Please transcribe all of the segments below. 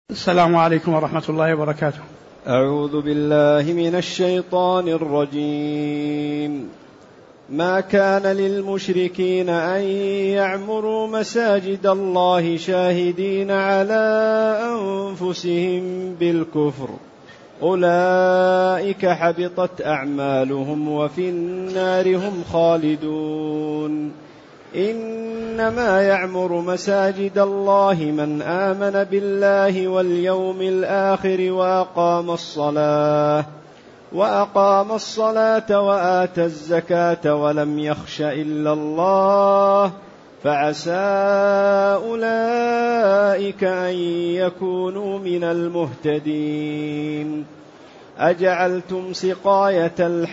السلام عليكم ورحمة الله وبركاته. أعوذ بالله من الشيطان الرجيم. ما كان للمشركين أن يعمروا مساجد الله شاهدين على أنفسهم بالكفر أولئك حبطت أعمالهم وفي النار هم خالدون. إنما يعمر مساجد الله من آمن بالله واليوم الآخر وأقام الصلاة وآتى الزكاة ولم يخش إلا الله فعسى أولئك أن يكونوا من المهتدين. أجعلتم سقاية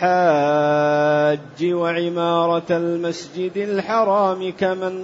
الحاج وعمارة المسجد الحرام كمن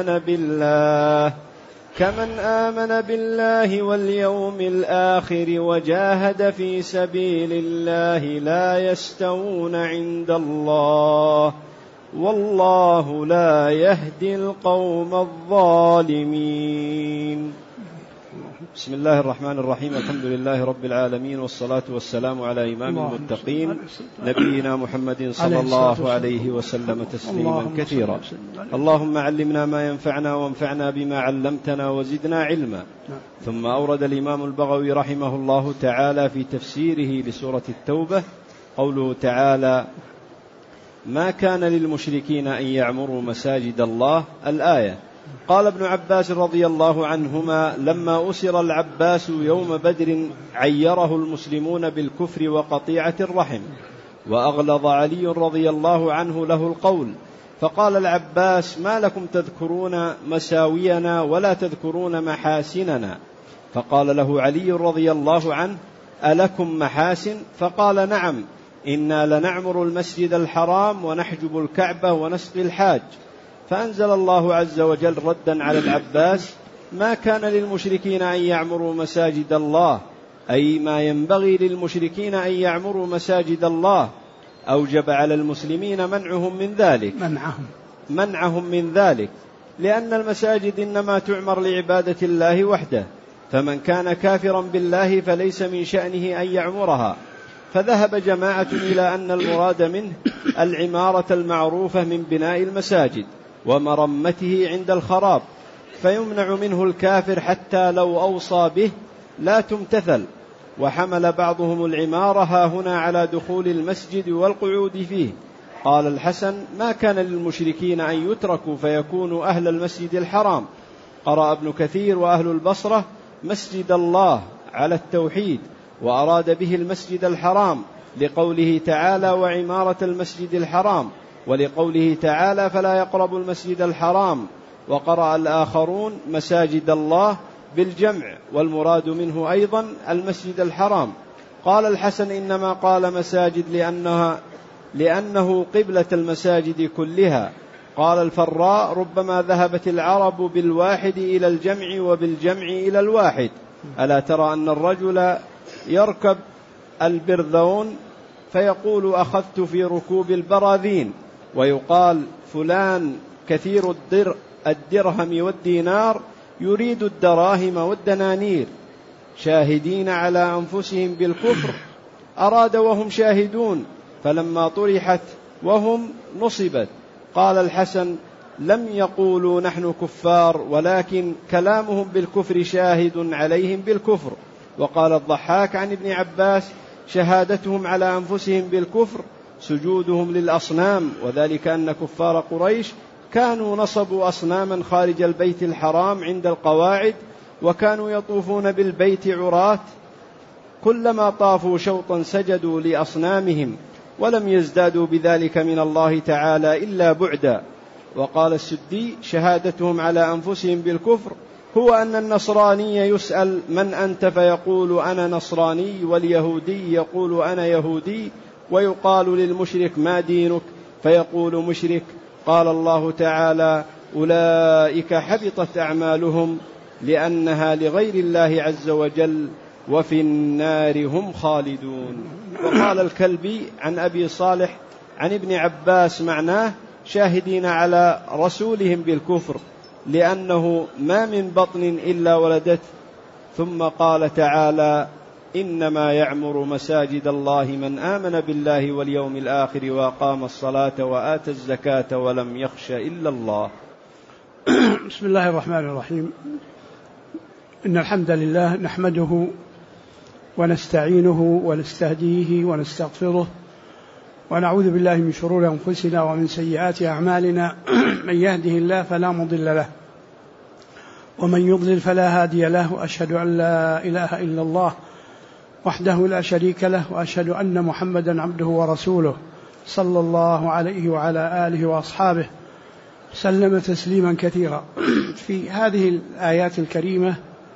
آمن بالله واليوم الآخر وجاهد في سبيل الله لا يستوون عند الله والله لا يهدي القوم الظالمين. بسم الله الرحمن الرحيم. الحمد لله رب العالمين، والصلاة والسلام على إمام المتقين نبينا محمد صلى الله عليه وسلم تسليما كثيرا. اللهم علمنا ما ينفعنا وانفعنا بما علمتنا وزدنا علما. ثم أورد الإمام البغوي رحمه الله تعالى في تفسيره لسورة التوبة قوله تعالى: ما كان للمشركين أن يعمروا مساجد الله، الآية. قال ابن عباس رضي الله عنهما: لما أسر العباس يوم بدر عيره المسلمون بالكفر وقطيعة الرحم، وأغلظ علي رضي الله عنه له القول، فقال العباس: ما لكم تذكرون مساوينا ولا تذكرون محاسننا؟ فقال له علي رضي الله عنه: ألكم محاسن؟ فقال: نعم، إنا لنعمر المسجد الحرام ونحجب الكعبة ونسقي الحاج. فأنزل الله عز وجل ردا على العباس: ما كان للمشركين أن يعمروا مساجد الله، أي ما ينبغي للمشركين أن يعمروا مساجد الله. أوجب على المسلمين منعهم من ذلك، لأن المساجد إنما تعمر لعبادة الله وحده، فمن كان كافرا بالله فليس من شأنه أن يعمرها. فذهب جماعة إلى أن المراد منه العمارة المعروفة من بناء المساجد ومرمته عند الخراب، فيمنع منه الكافر حتى لو أوصى به لا تمتثل. وحمل بعضهم العمارة هنا على دخول المسجد والقعود فيه. قال الحسن: ما كان للمشركين أن يتركوا فيكونوا أهل المسجد الحرام. قرأ ابن كثير وأهل البصرة مسجد الله على التوحيد، وأراد به المسجد الحرام لقوله تعالى: وعمارة المسجد الحرام، ولقوله تعالى: فلا يقربوا المسجد الحرام. وقرأ الآخرون مساجد الله بالجمع، والمراد منه أيضا المسجد الحرام. قال الحسن: إنما قال مساجد لأنه قبلة المساجد كلها. قال الفراء: ربما ذهبت العرب بالواحد إلى الجمع وبالجمع إلى الواحد. ألا ترى أن الرجل يركب البرذون فيقول: أخذت في ركوب البراذين، ويقال: فلان كثير الدرهم والدينار يريد الدراهم والدنانير. شاهدين على أنفسهم بالكفر، أراد وهم شاهدون، فلما طرحت وهم نصبت. قال الحسن: لم يقولوا نحن كفار، ولكن كلامهم بالكفر شاهد عليهم بالكفر. وقال الضحاك عن ابن عباس: شهادتهم على أنفسهم بالكفر سجودهم للأصنام، وذلك أن كفار قريش كانوا نصبوا أصناما خارج البيت الحرام عند القواعد، وكانوا يطوفون بالبيت عراة، كلما طافوا شوطا سجدوا لأصنامهم، ولم يزدادوا بذلك من الله تعالى إلا بعدا. وقال السدي: شهادتهم على أنفسهم بالكفر هو أن النصراني يسأل: من أنت؟ فيقول: أنا نصراني، واليهودي يقول: أنا يهودي، ويقال للمشرك: ما دينك؟ فيقول: مشرك. قال الله تعالى: أولئك حبطت أعمالهم لأنها لغير الله عز وجل وفي النار هم خالدون. وقال الكلبي عن أبي صالح عن ابن عباس معناه: شاهدين على رسولهم بالكفر، لأنه ما من بطن إلا ولدت ثم قال تعالى: إنما يعمر مساجد الله من آمن بالله واليوم الآخر وأقام الصلاة وآتى الزكاة ولم يخش إلا الله. بسم الله الرحمن الرحيم. إن الحمد لله نحمده ونستعينه ونستهديه ونستغفره ونعوذ بالله من شرور أنفسنا ومن سيئات أعمالنا. من يهده الله فلا مضل له ومن يضلل فلا هادي له، وأشهد أن لا إله إلا الله وحده لا شريك له، وأشهد أن محمدا عبده ورسوله صلى الله عليه وعلى آله وأصحابه سلم تسليما كثيرا. في هذه الآيات الكريمة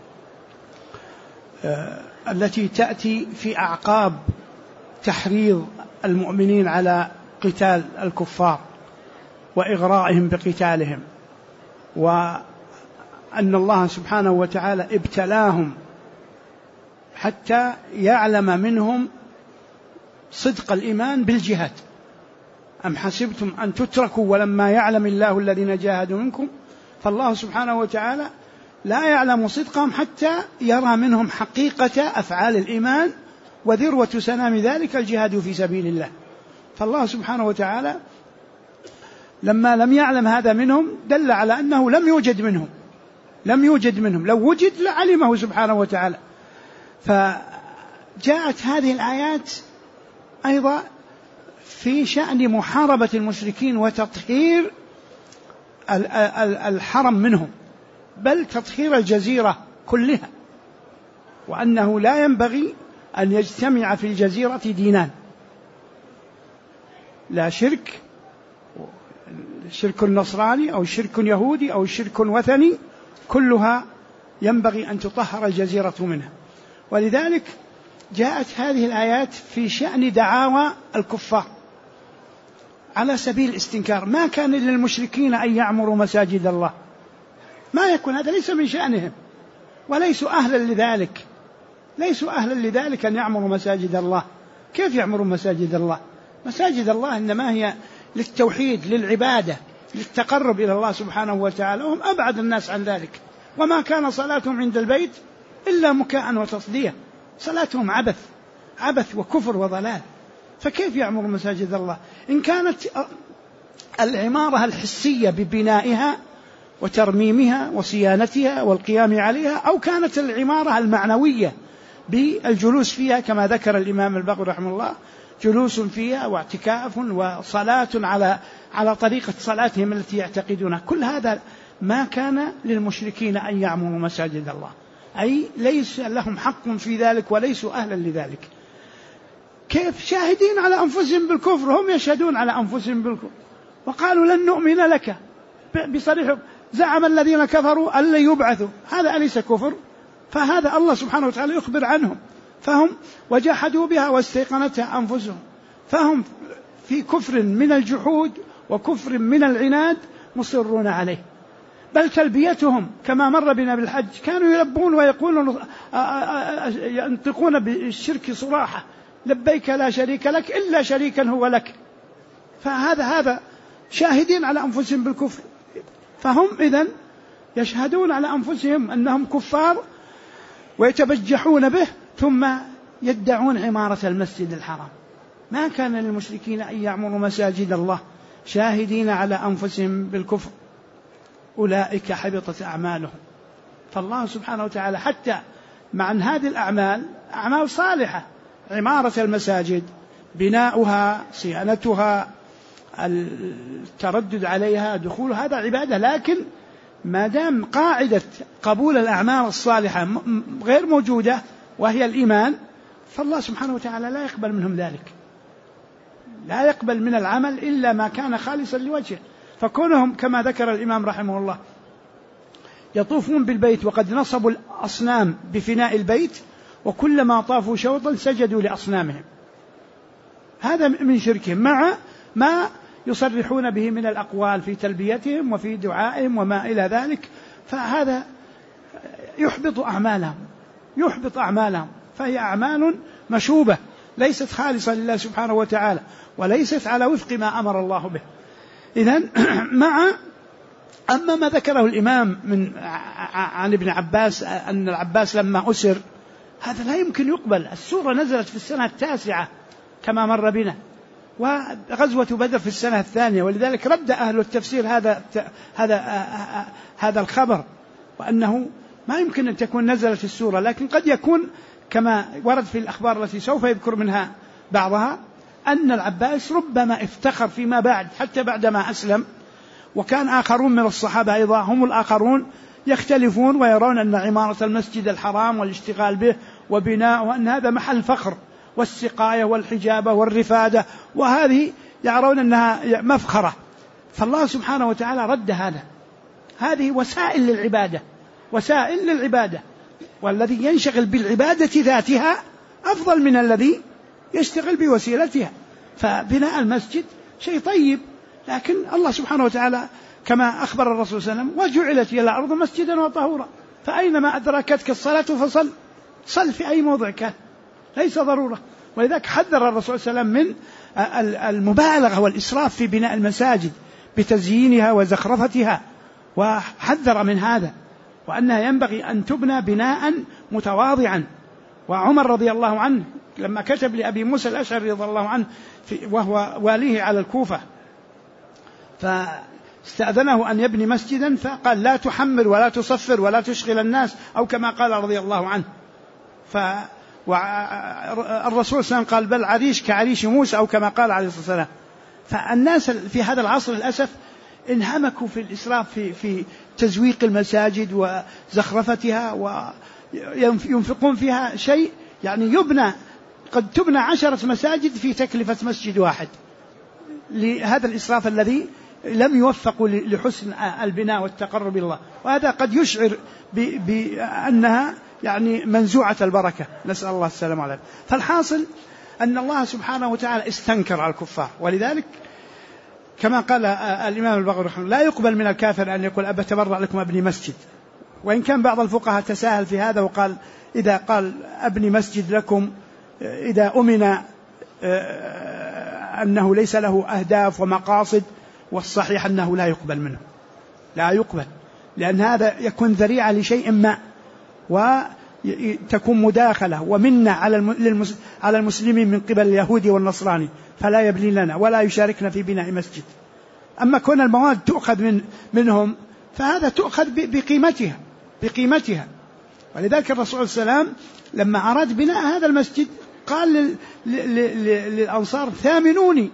التي تأتي في أعقاب تحريض المؤمنين على قتال الكفار وإغرائهم بقتالهم، وأن الله سبحانه وتعالى ابتلاهم حتى يعلم منهم صدق الإيمان بالجهاد. أم حسبتم أن تتركوا ولما يعلم الله الذين جاهدوا منكم؟ فالله سبحانه وتعالى لا يعلم صدقهم حتى يرى منهم حقيقة أفعال الإيمان، وذروة سنام ذلك الجهاد في سبيل الله. فالله سبحانه وتعالى لما لم يعلم هذا منهم دل على أنه لم يوجد منهم، لو وجد لعلمه سبحانه وتعالى. فجاءت هذه الآيات أيضا في شأن محاربة المشركين وتطهير الحرم منهم، بل تطهير الجزيرة كلها، وأنه لا ينبغي أن يجتمع في الجزيرة دينان، لا شرك نصراني أو شرك يهودي أو شرك وثني، كلها ينبغي أن تطهر الجزيرة منها. ولذلك جاءت هذه الآيات في شأن دعاوى الكفار على سبيل الاستنكار. ما كان للمشركين أن يعمروا مساجد الله، ما يكون، هذا ليس من شأنهم، وليسوا أهلا لذلك أن يعمروا مساجد الله. كيف يعمروا مساجد الله؟ مساجد الله إنما هي للتوحيد، للعبادة، للتقرب إلى الله سبحانه وتعالى، وهم أبعد الناس عن ذلك. وما كان صلاتهم عند البيت إلا مكاء وتصدية، صلاتهم عبث وكفر وضلال. فكيف يعمر مساجد الله؟ إن كانت العمارة الحسية ببنائها وترميمها وصيانتها والقيام عليها، أو كانت العمارة المعنوية بالجلوس فيها كما ذكر الإمام البغوي رحمه الله، جلوس فيها واعتكاف وصلاة على طريقة صلاتهم التي يعتقدونها. كل هذا ما كان للمشركين أن يعمروا مساجد الله، أي ليس لهم حق في ذلك وليسوا أهلا لذلك. كيف؟ شاهدين على أنفسهم بالكفر، هم يشهدون على أنفسهم بالكفر، وقالوا لن نؤمن لك بصريح. زعم الذين كفروا أن لن يبعثوا، هذا أليس كفر؟ فهذا الله سبحانه وتعالى يخبر عنهم، فهم وجحدوا بها واستيقنتها أنفسهم، فهم في كفر من الجحود وكفر من العناد مصرون عليه. بل تلبيتهم كما مر بنا بالحج، كانوا يلبون ويقولون ينطقون بالشرك صراحة: لبيك لا شريك لك إلا شريكا هو لك. فهذا شاهدين على أنفسهم بالكفر، فهم إذن يشهدون على أنفسهم أنهم كفار ويتبجحون به، ثم يدعون عمارة المسجد الحرام. ما كان للمشركين أن يعمروا مساجد الله شاهدين على أنفسهم بالكفر، أولئك حبطت أعمالهم. فالله سبحانه وتعالى حتى مع أن هذه الأعمال أعمال صالحة، عمارة المساجد، بناؤها، صيانتها، التردد عليها، دخول، هذا عبادة، لكن ما دام قاعدة قبول الأعمال الصالحة غير موجودة وهي الإيمان، فالله سبحانه وتعالى لا يقبل منهم ذلك، لا يقبل من العمل إلا ما كان خالصا لوجهه. فكونهم كما ذكر الإمام رحمه الله يطوفون بالبيت وقد نصبوا الأصنام بفناء البيت، وكلما طافوا شوطا سجدوا لأصنامهم، هذا من شركهم، مع ما يصرحون به من الأقوال في تلبيتهم وفي دعائهم وما إلى ذلك. فهذا يحبط أعمالهم، فهي أعمال مشوبة ليست خالصة لله سبحانه وتعالى، وليست على وفق ما أمر الله به. إذن مع أما ما ذكره الإمام عن ابن عباس أن العباس لما أسر، هذا لا يمكن يقبل. السورة نزلت في السنة 9 كما مر بنا، وغزوة بدر في السنة 2، ولذلك رد أهل التفسير هذا الخبر، وأنه ما يمكن أن تكون نزلت السورة، لكن قد يكون كما ورد في الأخبار التي سوف يذكر منها بعضها أن العباس ربما افتخر فيما بعد حتى بعدما أسلم، وكان آخرون من الصحابة أيضا هم الآخرون يختلفون ويرون أن عمارة المسجد الحرام والاشتغال به وبناء وأن هذا محل فخر، والسقاية والحجابة والرفادة، وهذه يرون أنها مفخرة. فالله سبحانه وتعالى رد هذه وسائل للعبادة، والذي ينشغل بالعبادة ذاتها أفضل من الذي يشتغل بوسيلتها. فبناء المسجد شيء طيب، لكن الله سبحانه وتعالى كما أخبر الرسول صلى الله عليه وسلم: وجعلت لي الأرض مسجدا وطهورا فأينما أدركتك الصلاة صل في أي موضع كان، ليس ضرورة. ولذلك حذر الرسول صلى الله عليه وسلم من المبالغة والإسراف في بناء المساجد بتزيينها وزخرفتها، وحذر من هذا، وأنها ينبغي أن تبنى بناء متواضعا. وعمر رضي الله عنه لما كتب لأبي موسى الأشعري رضي الله عنه وهو واليه على الكوفة، فاستأذنه أن يبني مسجدا، فقال: لا تحمر ولا تصفر ولا تشغل الناس، أو كما قال رضي الله عنه. والرسول صلى الله عليه وسلم قال: بل عريش كعريش موسى، أو كما قال عليه الصلاة والسلام. فالناس في هذا العصر للأسف انهمكوا في الإسراف في تزويق المساجد وزخرفتها، وينفقون فيها شيء يعني قد تبنى 10 مساجد في تكلفة مسجد واحد، لهذا الإسراف الذي لم يوفقوا لحسن البناء والتقرب إلى الله. وهذا قد يشعر بأنها يعني منزوعة البركة، نسأل الله السلامة عليه. فالحاصل أن الله سبحانه وتعالى استنكر على الكفار، ولذلك كما قال الإمام البغوي رحمه الله: لا يقبل من الكافر أن يقول أبتبرع لكم أبني مسجد. وإن كان بعض الفقهاء تساهل في هذا وقال: إذا قال أبني مسجد لكم إذا أمن أنه ليس له أهداف ومقاصد، والصحيح أنه لا يقبل منه، لا يقبل، لأن هذا يكون ذريعة لشيء ما، وتكون مداخلة ومنة على المسلمين من قبل اليهود والنصراني، فلا يبني لنا ولا يشاركنا في بناء مسجد. أما كون المواد تؤخذ منهم فهذا تؤخذ بقيمتها. ولذلك الرسول صلى الله عليه وسلم لما أراد بناء هذا المسجد قال للأنصار: ثامنوني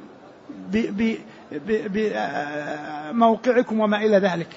بموقعكم وما إلى ذلك.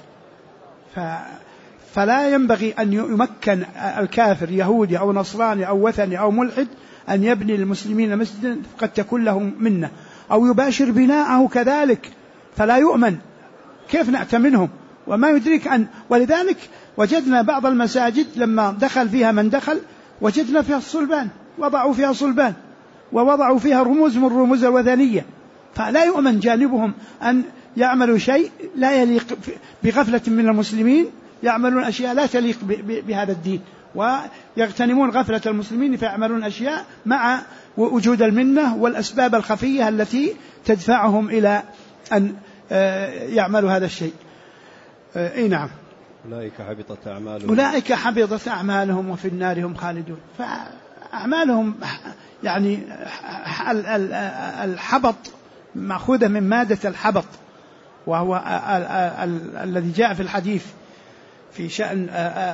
فلا ينبغي أن يمكن الكافر يهودي أو نصراني أو وثني أو ملحد أن يبني للمسلمين مسجدا قد تكون له منه، أو يباشر بناءه كذلك، فلا يؤمن. كيف نأتمنهم وما يدرك ولذلك وجدنا بعض المساجد لما دخل فيها من دخل وجدنا فيها الصلبان، وضعوا فيها صلبان ووضعوا فيها رموز من رموز الوثنية. فلا يؤمن جانبهم أن يعملوا شيء لا يليق بغفلة من المسلمين، يعملون أشياء لا تليق بهذا الدين، ويغتنمون غفلة المسلمين فيعملون أشياء مع وجود المنة والأسباب الخفية التي تدفعهم إلى أن يعملوا هذا الشيء. نعم. أولئك حبطت أعمالهم وفي النار هم خالدون. فأعمالهم يعني الحبط مأخوذة من مادة الحبط، وهو الذي جاء في الحديث في شأن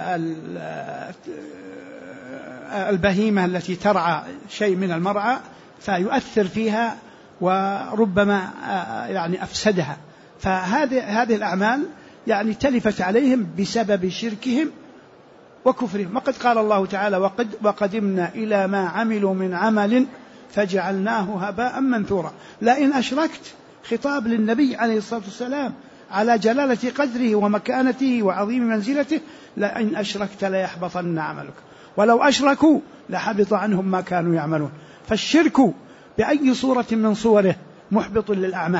البهيمة التي ترعى شيء من المرعى فيؤثر فيها وربما يعني أفسدها. فهذه الأعمال يعني تلفت عليهم بسبب شركهم وكفرهم. وقد قال الله تعالى: وقدمنا إلى ما عملوا من عمل فجعلناه هباء منثورا. لئن أشركت، خطاب للنبي عليه الصلاة والسلام على جلالة قدره ومكانته وعظيم منزلته: لئن أشركت ليحبطن عملك ولو أشركوا لحبط عنهم ما كانوا يعملون. فالشرك بأي صورة من صوره محبط للأعمال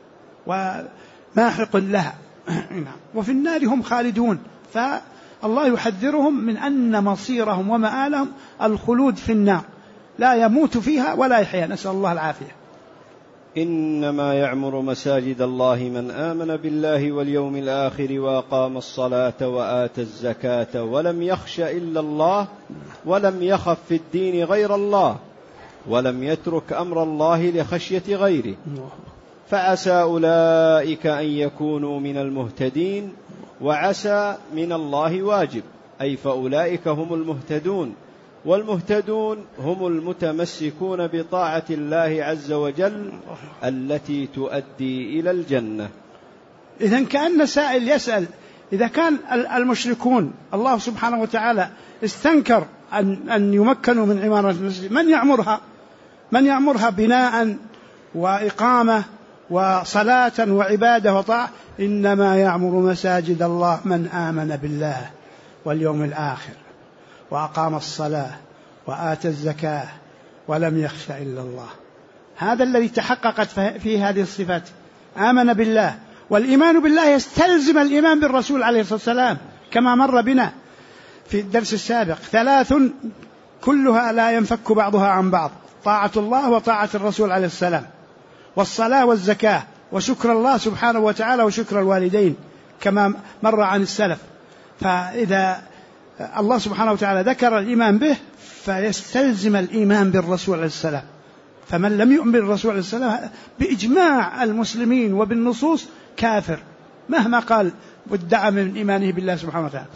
وماحق لها. وفي النار هم خالدون. فالله يحذرهم من أن مصيرهم ومآلهم الخلود في النار، لا يموت فيها ولا يحيا، نسأل الله العافية. إنما يعمر مساجد الله من آمن بالله واليوم الآخر وأقام الصلاة وآتى الزكاة ولم يخش إلا الله ولم يخف في الدين غير الله ولم يترك أمر الله لخشية غيره، فعسى أولئك أن يكونوا من المهتدين. وعسى من الله واجب، أي فأولئك هم المهتدون، والمهتدون هم المتمسكون بطاعة الله عز وجل التي تؤدي إلى الجنة. إذن كأن سائل يسأل: إذا كان المشركون الله سبحانه وتعالى استنكر أن يمكنوا من عمارة المسجد، من يعمرها بناء وإقامة وصلاة وعبادة وطاعة؟ إنما يعمر مساجد الله من آمن بالله واليوم الآخر وأقام الصلاة وآتى الزكاة ولم يخش إلا الله. هذا الذي تحققت فيه هذه الصفات، آمن بالله. والإيمان بالله يستلزم الإيمان بالرسول عليه الصلاة والسلام كما مر بنا في الدرس السابق: 3 كلها لا ينفك بعضها عن بعض: طاعة الله وطاعة الرسول عليه السلام، والصلاة والزكاة، وشكر الله سبحانه وتعالى وشكر الوالدين كما مر عن السلف. فإذا الله سبحانه وتعالى ذكر الإيمان به فيستلزم الإيمان بالرسول عليه السلام. فمن لم يؤمن بالرسول عليه السلام بإجماع المسلمين وبالنصوص كافر مهما قال وادعى من إيمانه بالله سبحانه وتعالى.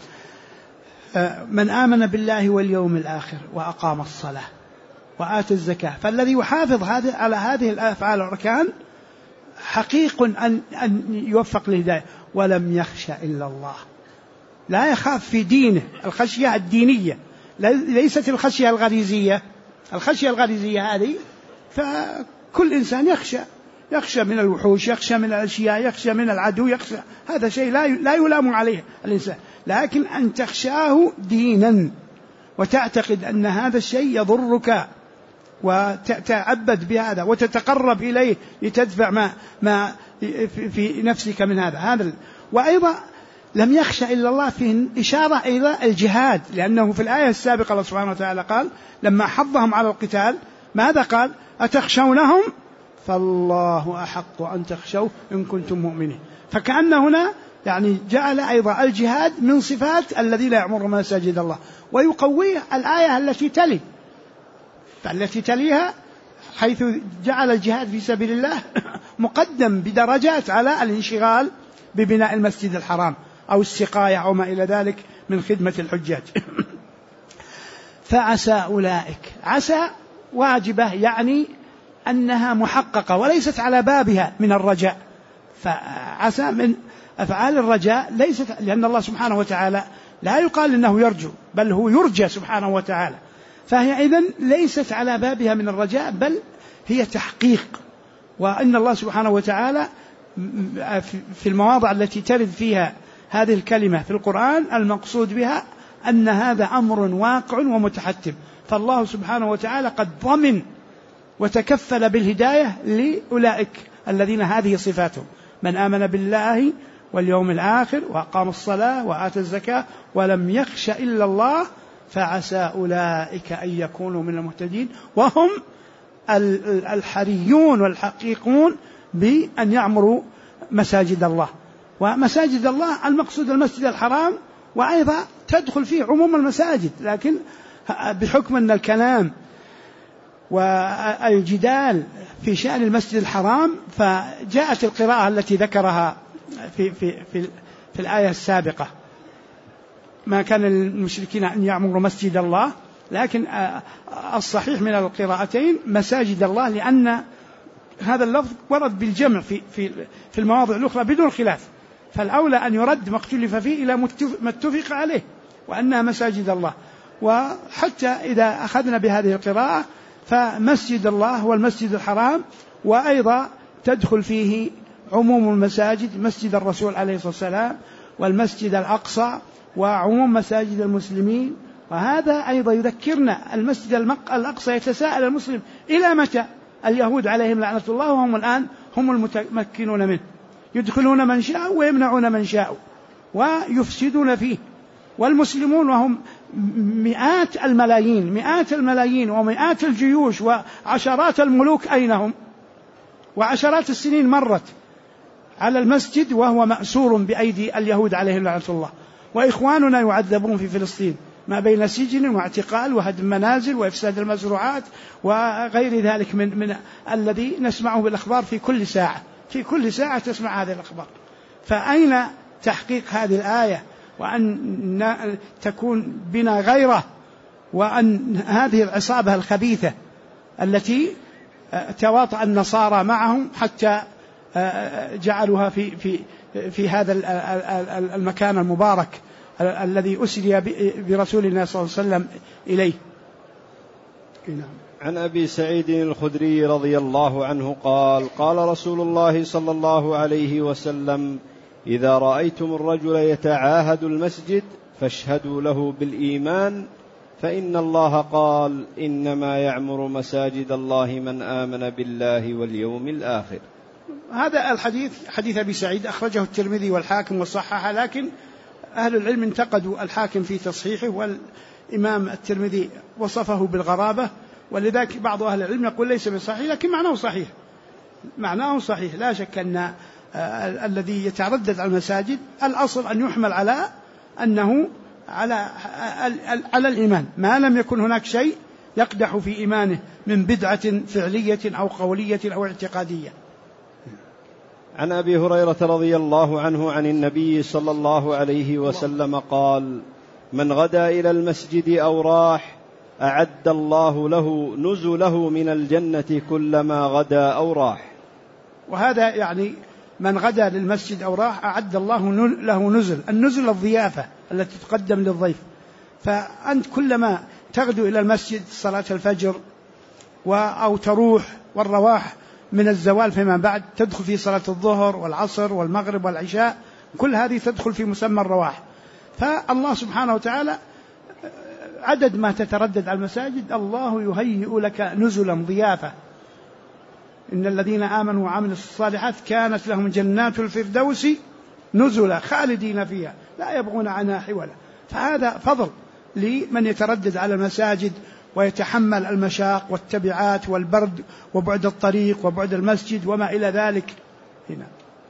من آمن بالله واليوم الآخر وأقام الصلاة وآتى الزكاة، فالذي يحافظ على هذه الأفعال والأركان حقيق أن يوفق للهداية. ولم يخش إلا الله، لا يخاف في دينه، الخشية الدينية ليست الخشية الغريزية. الخشية الغريزية هذه فكل إنسان يخشى من الوحوش، يخشى من الأشياء، يخشى من العدو، يخشى، هذا شيء لا يلام عليه الإنسان. لكن أن تخشاه دينا وتعتقد أن هذا الشيء يضرك وتتعبد بهذا وتتقرب إليه لتدفع ما في نفسك من هذا. وأيضا لم يخشى إلا الله فيه إشارة أيضا الجهاد، لأنه في الآية السابقة الله سبحانه وتعالى قال لما حضهم على القتال ماذا قال؟ أتخشونهم فالله أحق أن تخشوه إن كنتم مؤمنين. فكأن هنا يعني جعل أيضا الجهاد من صفات الذين يعمرون مساجد الله، ويقويه الآية التي تليها حيث جعل الجهاد في سبيل الله مقدم بدرجات على الانشغال ببناء المسجد الحرام أو السقاية أو ما إلى ذلك من خدمة الحجاج. فعسى أولئك، عسى واجبة يعني أنها محققة وليست على بابها من الرجاء. فعسى من أفعال الرجاء ليست، لأن الله سبحانه وتعالى لا يقال إنه يرجو، بل هو يرجى سبحانه وتعالى. فهي إذن ليست على بابها من الرجاء بل هي تحقيق. وإن الله سبحانه وتعالى في المواضع التي ترد فيها هذه الكلمة في القرآن المقصود بها أن هذا أمر واقع ومتحتم. فالله سبحانه وتعالى قد ضمن وتكفل بالهداية لأولئك الذين هذه صفاتهم: من آمن بالله واليوم الآخر وأقام الصلاة وآتى الزكاة ولم يخش إلا الله فعسى أولئك أن يكونوا من المهتدين. وهم الحريون والحقيقون بأن يعمروا مساجد الله. ومساجد الله المقصود المسجد الحرام، وأيضا تدخل فيه عموم المساجد، لكن بحكم أن الكلام والجدال في شأن المسجد الحرام فجاءت القراءة التي ذكرها في الآية السابقة: ما كان للمشركين أن يعمروا مسجد الله، لكن الصحيح من القراءتين مساجد الله، لأن هذا اللفظ ورد بالجمع في المواضع الأخرى بدون خلاف، فالأولى أن يرد ما اختلف فيه إلى ما اتفق عليه وأنها مساجد الله. وحتى إذا أخذنا بهذه القراءة فمسجد الله هو المسجد الحرام، وأيضا تدخل فيه عموم المساجد، مسجد الرسول عليه الصلاة والسلام والمسجد الأقصى وعموم مساجد المسلمين. وهذا أيضا يذكرنا المسجد الأقصى يتساءل المسلم إلى متى؟ اليهود عليهم لعنة الله وهم الآن هم المتمكنون منه، يدخلون من شاء ويمنعون من شاء ويفسدون فيه. والمسلمون وهم مئات الملايين ومئات الجيوش وعشرات الملوك أين هم؟ وعشرات السنين مرت على المسجد وهو مأسور بأيدي اليهود عليهم لعنة الله، وإخواننا يعذبون في فلسطين ما بين سجن واعتقال وهدم منازل وإفساد المزروعات وغير ذلك من الذي نسمعه بالأخبار في كل ساعة تسمع هذه الأخبار. فأين تحقيق هذه الآية وأن تكون بنا غيره، وأن هذه العصابة الخبيثة التي تواطأ النصارى معهم حتى جعلوها في هذا المكان المبارك الذي أسري برسولنا صلى الله عليه وسلم إليه. عن أبي سعيد الخدري رضي الله عنه قال: قال رسول الله صلى الله عليه وسلم: إذا رأيتم الرجل يتعاهد المسجد فاشهدوا له بالإيمان، فإن الله قال: إنما يعمر مساجد الله من آمن بالله واليوم الآخر. هذا الحديث حديث أبي سعيد أخرجه الترمذي والحاكم وصححه، لكن أهل العلم انتقدوا الحاكم في تصحيحه، والإمام الترمذي وصفه بالغرابة، ولذلك بعض أهل العلم يقول ليس بصحيح، لكن معناه صحيح. لا شك أن الذي يتردد على المساجد الأصل أن يحمل على أنه على الإيمان، ما لم يكن هناك شيء يقدح في إيمانه من بدعة فعلية أو قولية أو اعتقادية. عن أبي هريرة رضي الله عنه عن النبي صلى الله عليه وسلم قال: من غدا إلى المسجد أو راح أعد الله له نزله من الجنة كلما غدا أو راح. وهذا يعني من غدا للمسجد أو راح أعد الله له النزل الضيافة التي تقدم للضيف. فأنت كلما تغدو إلى المسجد صلاة الفجر أو تروح، والرواح من الزوال فيما بعد تدخل في صلاة الظهر والعصر والمغرب والعشاء، كل هذه تدخل في مسمى الرواح. فالله سبحانه وتعالى عدد ما تتردد على المساجد الله يهيئ لك نزلا ضيافة. إن الذين آمنوا وعملوا الصالحات كانت لهم جنات الفردوس نزلا خالدين فيها لا يبغون عنها حولا. فهذا فضل لمن يتردد على المساجد ويتحمل المشاق والتبعات والبرد وبعد الطريق وبعد المسجد وما إلى ذلك. هنا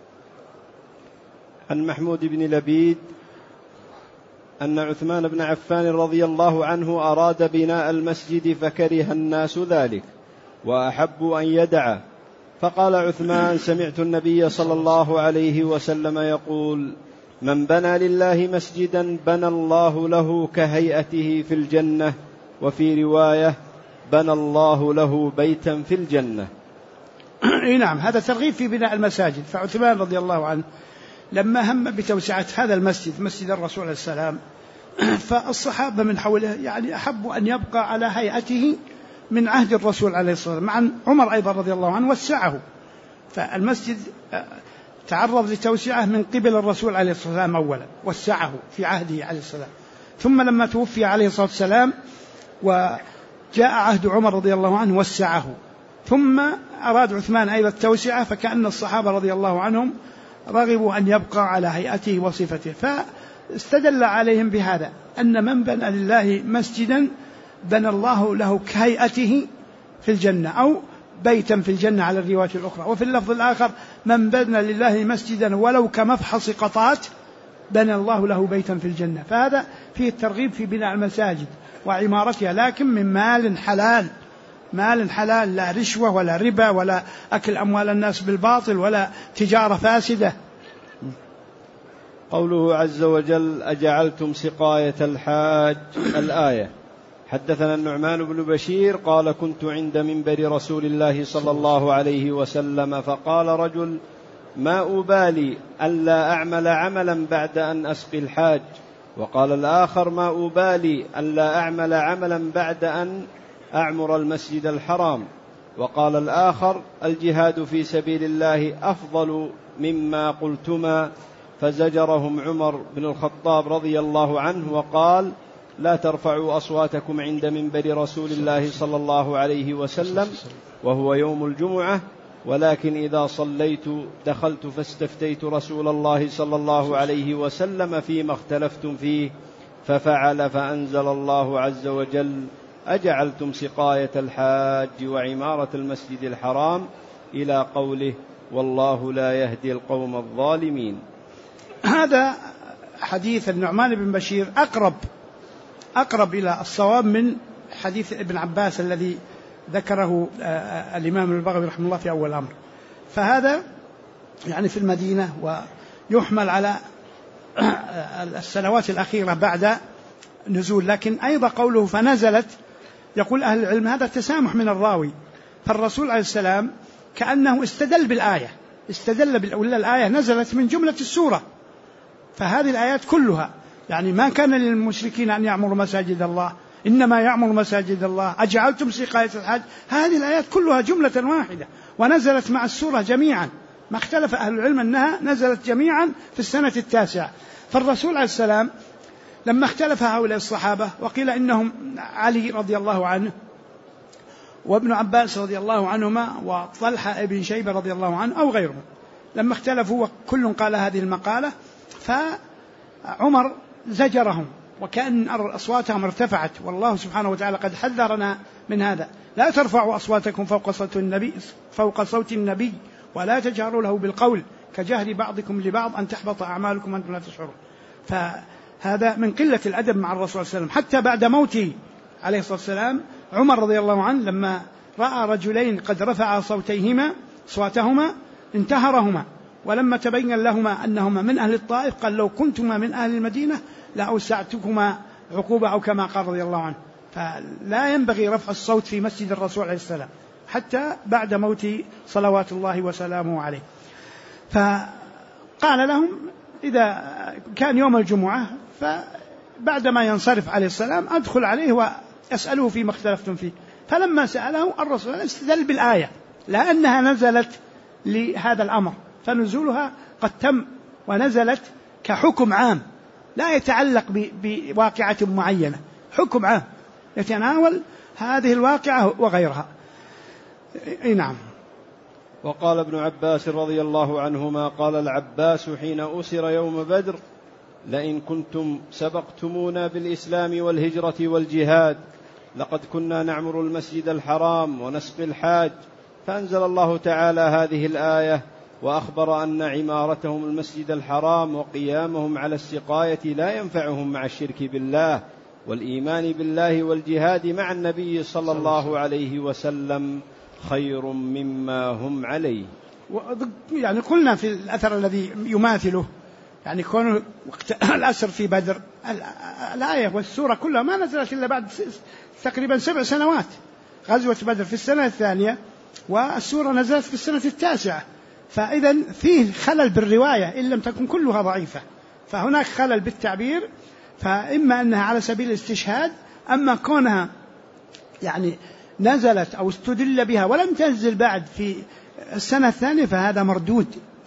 عن محمود بن لبيد أن عثمان بن عفان رضي الله عنه أراد بناء المسجد فكره الناس ذلك وأحبوا أن يدع، فقال عثمان: سمعت النبي صلى الله عليه وسلم يقول: من بنى لله مسجدا بنى الله له كهيئته في الجنة، وفي رواية: بنى الله له بيتا في الجنة. نعم، هذا ترغيب في بناء المساجد. فعثمان رضي الله عنه لما هم بتوسعة هذا المسجد، مسجد الرسول عليه السلام، فالصحابة من حوله يعني أحبوا أن يبقى على هيئته من عهد الرسول عليه الصلاة والسلام. مع عمر أيضا رضي الله عنه وسعه، فالمسجد تعرض لتوسعة من قبل الرسول عليه الصلاة والسلام أولا، وسعه في عهده عليه السلام، ثم لما توفي عليه الصلاة والسلام وجاء عهد عمر رضي الله عنه وسعه، ثم أراد عثمان أيضا التوسعة، فكأن الصحابة رضي الله عنهم رغبوا أن يبقى على هيئته وصفته، فاستدل عليهم بهذا أن من بنى لله مسجدا بنى الله له كهيئته في الجنة، أو بيتا في الجنة على الرواية الأخرى. وفي اللفظ الآخر: من بنى لله مسجدا ولو كمفحص قطات بنى الله له بيتا في الجنة. فهذا فيه الترغيب في بناء المساجد وعمارتها، لكن من مال حلال، لا رشوة ولا ربا ولا أكل أموال الناس بالباطل ولا تجارة فاسدة. قوله عز وجل: أجعلتم سقاية الحاج، الآية. حدثنا النعمان بن بشير قال: كنت عند منبر رسول الله صلى الله عليه وسلم فقال رجل: ما أبالي ألا أعمل عملا بعد أن أسقي الحاج. وقال الآخر: ما أبالي ألا أعمل عملا بعد أن أعمر المسجد الحرام. وقال الآخر: الجهاد في سبيل الله أفضل مما قلتما. فزجرهم عمر بن الخطاب رضي الله عنه وقال: لا ترفعوا أصواتكم عند منبر رسول الله صلى الله عليه وسلم وهو يوم الجمعة، ولكن إذا صليت دخلت فاستفتيت رسول الله صلى الله عليه وسلم فيما اختلفتم فيه ففعل، فأنزل الله عز وجل: أجعلتم سقاية الحاج وعمارة المسجد الحرام إلى قوله والله لا يهدي القوم الظالمين. هذا حديث النعمان بن بشير أقرب إلى الصواب من حديث ابن عباس الذي ذكره الإمام البغوي رحمه الله في أول الأمر. فهذا يعني في المدينة ويحمل على السنوات الأخيرة بعد نزول، لكن أيضا قوله فنزلت، يقول أهل العلم هذا تسامح من الراوي، فالرسول عليه السلام كأنه استدل بالآية، ولا الآية نزلت من جملة السورة، فهذه الآيات كلها يعني ما كان للمشركين أن يعمروا مساجد الله، إنما يعمر مساجد الله، أجعلتم سقاية الحج، هذه الآيات كلها جملة واحدة ونزلت مع السورة جميعا، ما اختلف أهل العلم أنها نزلت جميعا في السنة 9. فالرسول عليه السلام لما اختلف هؤلاء الصحابة وقيل إنهم علي رضي الله عنه وابن عباس رضي الله عنهما وطلحة ابن شيبة رضي الله عنه أو غيرهم، لما اختلفوا وكل قال هذه المقالة، فعمر زجرهم وكأن أصواتهم ارتفعت، والله سبحانه وتعالى قد حذرنا من هذا، لا ترفعوا أصواتكم فوق صوت النبي ولا تجهروا له بالقول كجهر بعضكم لبعض أن تحبط أعمالكم وأنتم لا تشعرون. فهذا من قلة الأدب مع الرسول صلى الله عليه وسلم. حتى بعد موته عليه الصلاة والسلام عمر رضي الله عنه لما رأى رجلين قد رفعا صوتهما انتهرهما، ولما تبين لهما أنهما من أهل الطائف قال لو كنتما من أهل المدينة لأوسعتكما عقوبة، أو كما قال رضي الله عنه. فلا ينبغي رفع الصوت في مسجد الرسول عليه السلام حتى بعد موت صلوات الله وسلامه عليه. فقال لهم إذا كان يوم الجمعة فبعدما ينصرف عليه السلام أدخل عليه وأسأله فيما اختلفتم فيه. فلما سأله الرسول استدل بالآية لأنها نزلت لهذا الأمر، فنزولها قد تم ونزلت كحكم عام لا يتعلق بواقعة معينة، حكم عام يتناول هذه الواقعة وغيرها. نعم. وقال ابن عباس رضي الله عنهما قال العباس حين أسر يوم بدر لئن كنتم سبقتمونا بالإسلام والهجرة والجهاد لقد كنا نعمر المسجد الحرام ونسقي الحاج، فأنزل الله تعالى هذه الآية وأخبر أن عمارتهم المسجد الحرام وقيامهم على السقاية لا ينفعهم مع الشرك بالله والإيمان بالله والجهاد مع النبي صلى الله عليه وسلم خير مما هم عليه. يعني قلنا في الأثر الذي يماثله يعني كون الأسر في بدر الآية والسورة كلها ما نزلت إلا بعد تقريبا 7 سنوات، غزوة بدر في السنة 2 والسورة نزلت في السنة 9، فإذا فيه خلل بالرواية إن لم تكن كلها ضعيفة، فهناك خلل بالتعبير، فإما أنها على سبيل الاستشهاد، أما كونها يعني نزلت أو استدل بها ولم تنزل بعد في السنة 2 فهذا مردود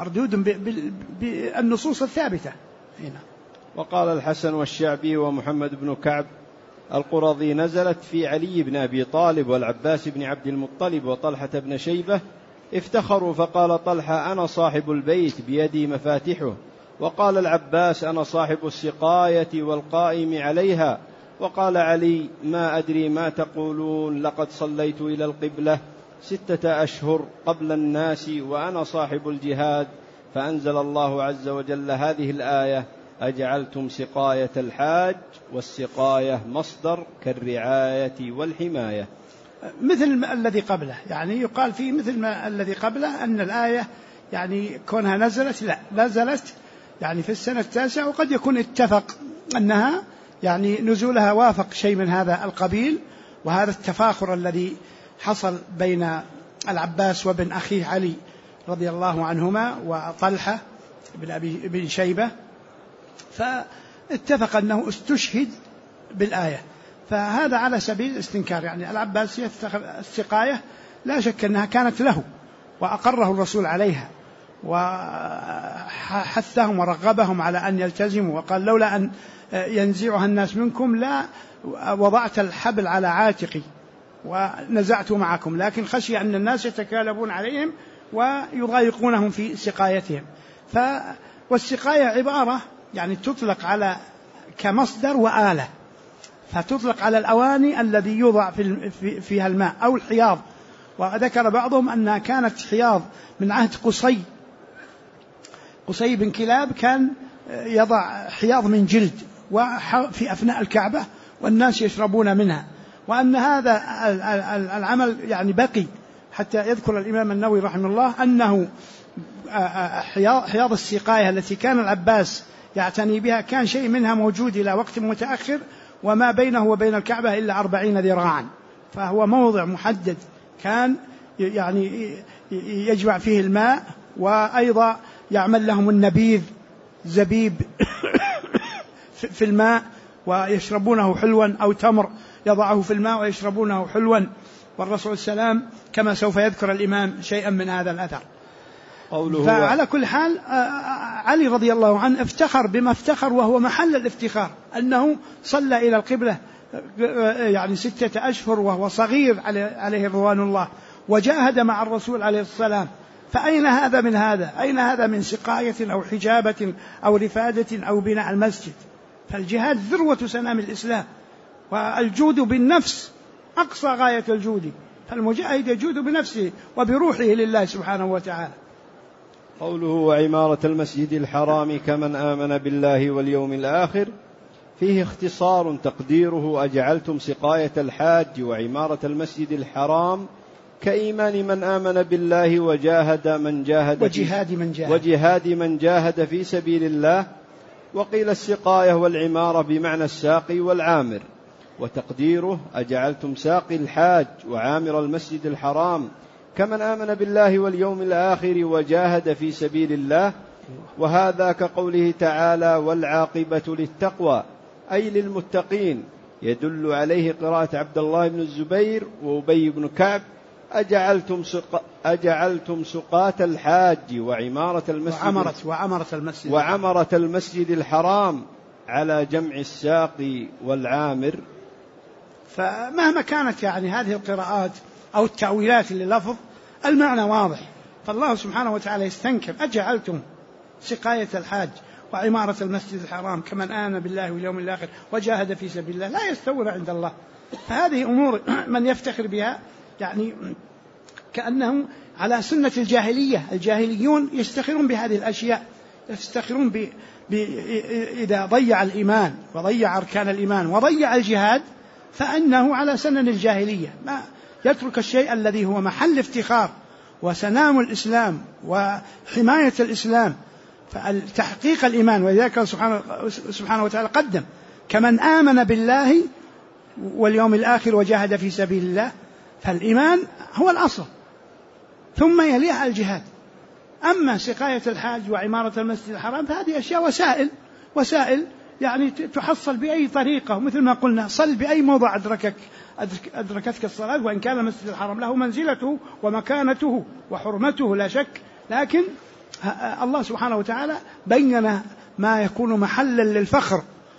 بالنصوص الثابتة هنا. وقال الحسن والشعبي ومحمد بن كعب القرظي نزلت في علي بن أبي طالب والعباس بن عبد المطلب وطلحة بن شيبة افتخروا، فقال طلحة أنا صاحب البيت بيدي مفاتحه، وقال العباس أنا صاحب السقاية والقائم عليها، وقال علي ما أدري ما تقولون لقد صليت إلى القبلة 6 أشهر قبل الناس وأنا صاحب الجهاد، فأنزل الله عز وجل هذه الآية أجعلتم سقاية الحاج، والسقاية مصدر كالرعاية والحماية مثل الذي قبله، يعني يقال فيه مثل ما الذي قبله أن الآية يعني كونها نزلت يعني في السنة 9، وقد يكون اتفق أنها يعني نزولها وافق شيء من هذا القبيل، وهذا التفاخر الذي حصل بين العباس وابن أخيه علي رضي الله عنهما وطلحة بن شيبة، فاتفق أنه استشهد بالآية، فهذا على سبيل الاستنكار. يعني العباس السقاية لا شك أنها كانت له وأقره الرسول عليها وحثهم ورغبهم على أن يلتزموا، وقال لولا أن ينزعها الناس منكم لا وضعت الحبل على عاتقي ونزعت معكم، لكن خشي أن الناس يتكالبون عليهم ويضايقونهم في سقايتهم. والسقاية عبارة يعني تطلق على كمصدر وآلة، فتطلق على الأواني الذي يوضع فيها الماء أو الحياض، وذكر بعضهم أنها كانت حياض من عهد قصي بن كلاب، كان يضع حياض من جلد في أفناء الكعبة والناس يشربون منها، وأن هذا العمل يعني بقي حتى يذكر الإمام النووي رحمه الله أنه حياض السقاية التي كان العباس يعتني بها كان شيء منها موجود إلى وقت متأخر، وما بينه وبين الكعبة إلا 40 ذراعا، فهو موضع محدد كان يعني يجمع فيه الماء، وأيضا يعمل لهم النبيذ زبيب في الماء ويشربونه حلوا، أو تمر يضعه في الماء ويشربونه حلوا، والرسول السلام كما سوف يذكر الإمام شيئا من هذا الأثر. فعلى كل حال علي رضي الله عنه افتخر بما افتخر، وهو محل الافتخار أنه صلى إلى القبلة يعني 6 أشهر وهو صغير عليه رضوان الله، وجاهد مع الرسول عليه السلام. فأين هذا من هذا؟ أين هذا من سقاية أو حجابة أو رفادة أو بناء المسجد؟ فالجهاد ذروة سنام الإسلام، والجود بالنفس أقصى غاية الجود، فالمجاهد يجود بنفسه وبروحه لله سبحانه وتعالى. قوله وعمارة المسجد الحرام كمن آمن بالله واليوم الآخر فيه اختصار تقديره أجعلتم سقاية الحاج وعمارة المسجد الحرام كإيمان من آمن بالله وجهاد من جاهد في سبيل الله. وقيل السقاية والعمارة بمعنى الساقي والعامر، وتقديره أجعلتم ساقي الحاج وعامر المسجد الحرام كمن آمن بالله واليوم الآخر وجاهد في سبيل الله. وهذا كقوله تعالى والعاقبة للتقوى أي للمتقين، يدل عليه قراءة عبد الله بن الزبير وأبي بن كعب أجعلتم سقاة الحاج وعمرة المسجد الحرام على جمع الساقي والعامر. فمهما كانت يعني هذه القراءات أو التأويلات لللفظ المعنى واضح، فالله سبحانه وتعالى يستنكر أجعلتم سقاية الحاج وعمارة المسجد الحرام كمن آمن بالله واليوم الآخر وجاهد في سبيل الله لا يستوون عند الله. فهذه أمور من يفتخر بها يعني كأنهم على سنة الجاهلية. الجاهليون يفتخرون بهذه الأشياء، يفتخرون إذا ضيع الإيمان وضيع أركان الإيمان وضيع الجهاد فأنه على سنن الجاهلية، ما يترك الشيء الذي هو محل افتخار وسنام الإسلام وحماية الإسلام. فتحقيق الإيمان، ولذلك سبحانه وتعالى قدم كمن آمن بالله واليوم الآخر وجاهد في سبيل الله، فالإيمان هو الأصل ثم يليها الجهاد. أما سقاية الحاج وعمارة المسجد الحرام فهذه أشياء وسائل يعني تحصل بأي طريقة، مثل ما قلنا صل بأي موضع أدركتك الصلاة، وإن كان المسجد الحرام له منزلته ومكانته وحرمته لا شك، لكن الله سبحانه وتعالى بين ما يكون محلا للفخر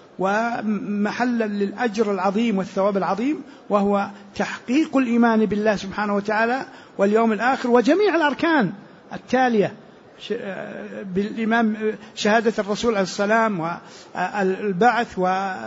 ومحلا للأجر العظيم والثواب العظيم، وهو تحقيق الإيمان بالله سبحانه وتعالى واليوم الآخر وجميع الأركان التالية بالإمام شهادة الرسول عليه السلام والبعث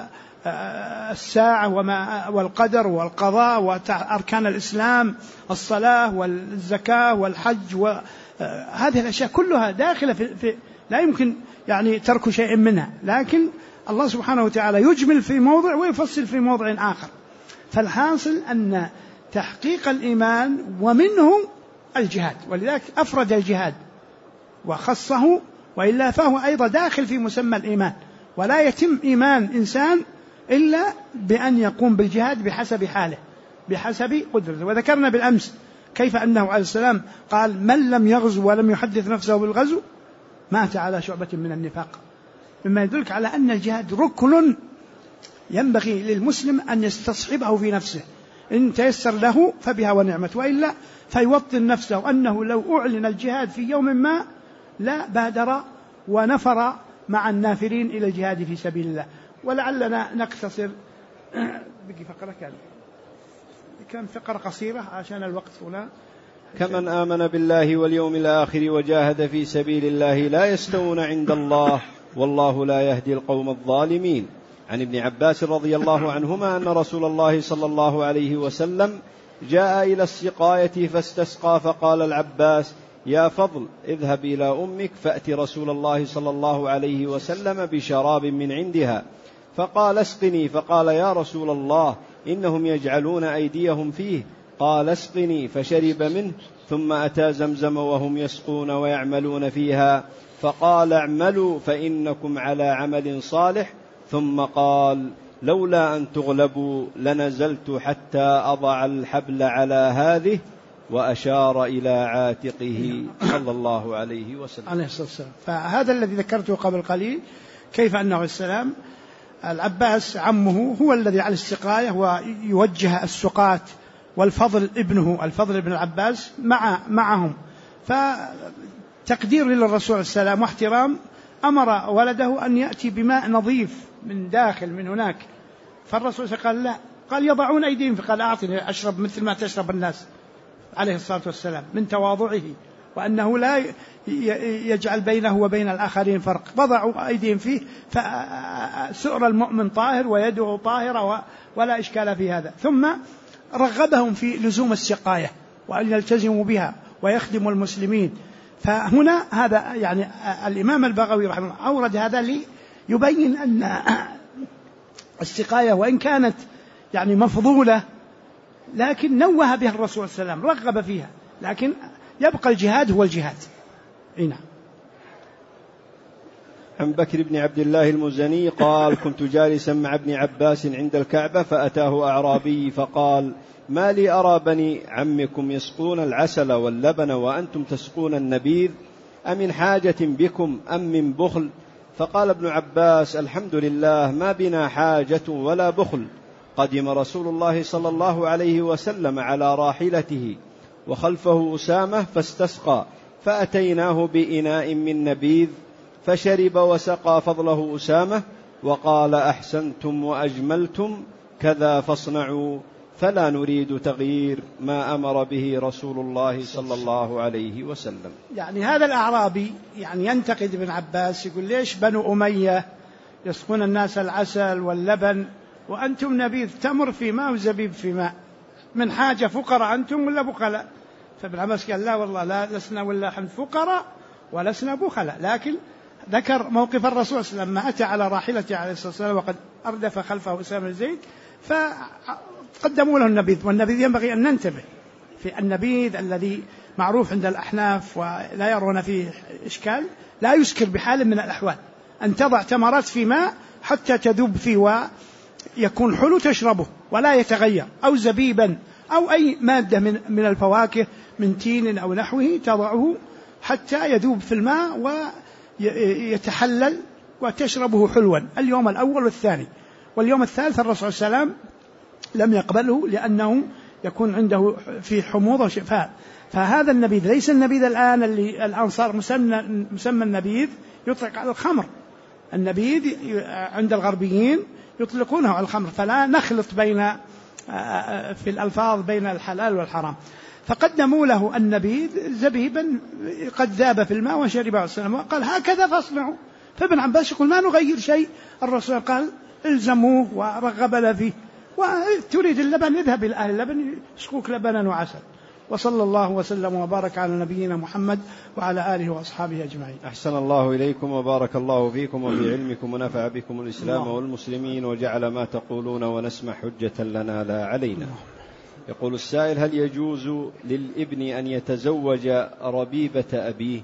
والساعة والقدر والقضاء وأركان الإسلام الصلاة والزكاة والحج، وهذه الأشياء كلها داخلة في لا يمكن يعني ترك شيء منها، لكن الله سبحانه وتعالى يجمل في موضع ويفصل في موضع آخر. فالحاصل أن تحقيق الإيمان ومنه الجهاد، ولذلك أفرد الجهاد وخصه، وإلا فهو أيضا داخل في مسمى الإيمان، ولا يتم إيمان إنسان إلا بأن يقوم بالجهاد بحسب حاله بحسب قدرته. وذكرنا بالأمس كيف أنه عليه السلام قال من لم يغزو ولم يحدث نفسه بالغزو مات على شعبة من النفاق، مما يدلك على أن الجهاد ركن ينبغي للمسلم أن يستصحبه في نفسه، إن تيسر له فبها ونعمت، وإلا فيوطن نفسه أنه لو أعلن الجهاد في يوم ما لا بادر ونفر مع النافرين إلى الجهاد في سبيل الله. ولعلنا نقتصر بقي فقرة كان فقرة قصيرة عشان الوقت هنا. كمن آمن بالله واليوم الآخر وجاهد في سبيل الله لا يستوون عند الله والله لا يهدي القوم الظالمين. عن ابن عباس رضي الله عنهما أن رسول الله صلى الله عليه وسلم جاء إلى السقاية فاستسقى، فقال العباس: يا فضل، اذهب إلى أمك فأت رسول الله صلى الله عليه وسلم بشراب من عندها. فقال: اسقني. فقال: يا رسول الله، إنهم يجعلون أيديهم فيه. قال: اسقني. فشرب منه، ثم أتى زمزم وهم يسقون ويعملون فيها، فقال: اعملوا فإنكم على عمل صالح. ثم قال: لولا أن تغلبوا لنزلت حتى أضع الحبل على هذه، وأشار إلى عاتقه صلى الله عليه وسلم. عليه الصلاة والسلام. فهذا الذي ذكرته قبل قليل، كيف أنه السلام العباس عمه هو الذي على السقاية ويوجه السقاة، والفضل ابنه الفضل ابن العباس معهم. فتقدير للرسول السلام واحترام، أمر ولده أن يأتي بماء نظيف من داخل من هناك. فالرسول قال: لا، قال: يضعون أيديهم، فقال: أعطني أشرب مثل ما تشرب الناس، عليه الصلاة والسلام، من تواضعه وأنه لا يجعل بينه وبين الآخرين فرق. وضعوا أيديهم فيه، فسؤر المؤمن طاهر ويده طاهرة ولا إشكال في هذا. ثم رغبهم في لزوم السقاية وأن يلتزموا بها ويخدموا المسلمين. فهنا هذا يعني الإمام البغوي رحمه الله أورد هذا ليبين أن السقاية وإن كانت يعني مفضولة، لكن نوه بها الرسول صلى الله عليه وسلم، رغب فيها، لكن يبقى الجهاد هو الجهاد. نعم. عن بكر بن عبد الله المزني قال: كنت جالسا مع ابن عباس عند الكعبة، فأتاه أعرابي فقال: ما لي أرى بني عمكم يسقون العسل واللبن وأنتم تسقون النبيذ، أمن حاجة بكم أم من بخل؟ فقال ابن عباس: الحمد لله، ما بنا حاجة ولا بخل. قدم رسول الله صلى الله عليه وسلم على راحلته وخلفه أسامة فاستسقى، فأتيناه بإناء من نبيذ فشرب وسقى فضله أسامة، وقال: أحسنتم وأجملتم، كذا فاصنعوا، فلا نريد تغيير ما أمر به رسول الله صلى الله عليه وسلم. يعني هذا الأعرابي يعني ينتقد ابن عباس، يقول: ليش بنو أمية يسقون الناس العسل واللبن وأنتم نبيذ، تمر في ماء وزبيب في ماء، من حاجة فقراء أنتم ولا بخلاء؟ فابن عباس قال: لا والله، لا لسنا ولا حن فقراء ولسنا بخلاء. لكن ذكر موقف الرسول صلى الله عليه وسلم لما أتى على راحلته عليه الصلاة والسلام وقد أردف خلفه أسامة بن زيد، فقدموا له النبيذ. والنبيذ ينبغي أن ننتبه في النبيذ الذي معروف عند الأحناف ولا يرون فيه إشكال، لا يسكر بحال من الأحوال، أن تضع تمرات في ماء حتى تذوب فيه ويكون حلو تشربه ولا يتغير، أو زبيبا أو أي مادة من الفواكه من تين أو نحوه تضعه حتى يذوب في الماء ويتحلل وتشربه حلوا اليوم الأول والثاني. واليوم الثالث الرسول صلى الله عليه وسلم لم يقبله لأنه يكون عنده في حموضة وشفاء. فهذا النبيذ ليس النبيذ الآن اللي الآن صار مسمى النبيذ يطلق على الخمر. النبيذ عند الغربيين يطلقونه على الخمر، فلا نخلط بين في الألفاظ بين الحلال والحرام. فقدموا له النبيذ زبيبا قد ذاب في الماء وشربه السلام، وقال: هكذا فاصنعوا. فابن عباس يقول: ما نغير شيء، الرسول قال: الزموه ورغب فيه، وتريد اللبن اذهب إلى أهل اللبن يسقوك لبنا وعسل. وصلى الله وسلم وبارك على نبينا محمد وعلى آله وأصحابه أجمعين. أحسن الله إليكم وبارك الله فيكم وفي علمكم ونفع بكم الإسلام والمسلمين، وجعل ما تقولون ونسمع حجة لنا لا علينا. يقول السائل: هل يجوز للابن أن يتزوج ربيبة أبيه؟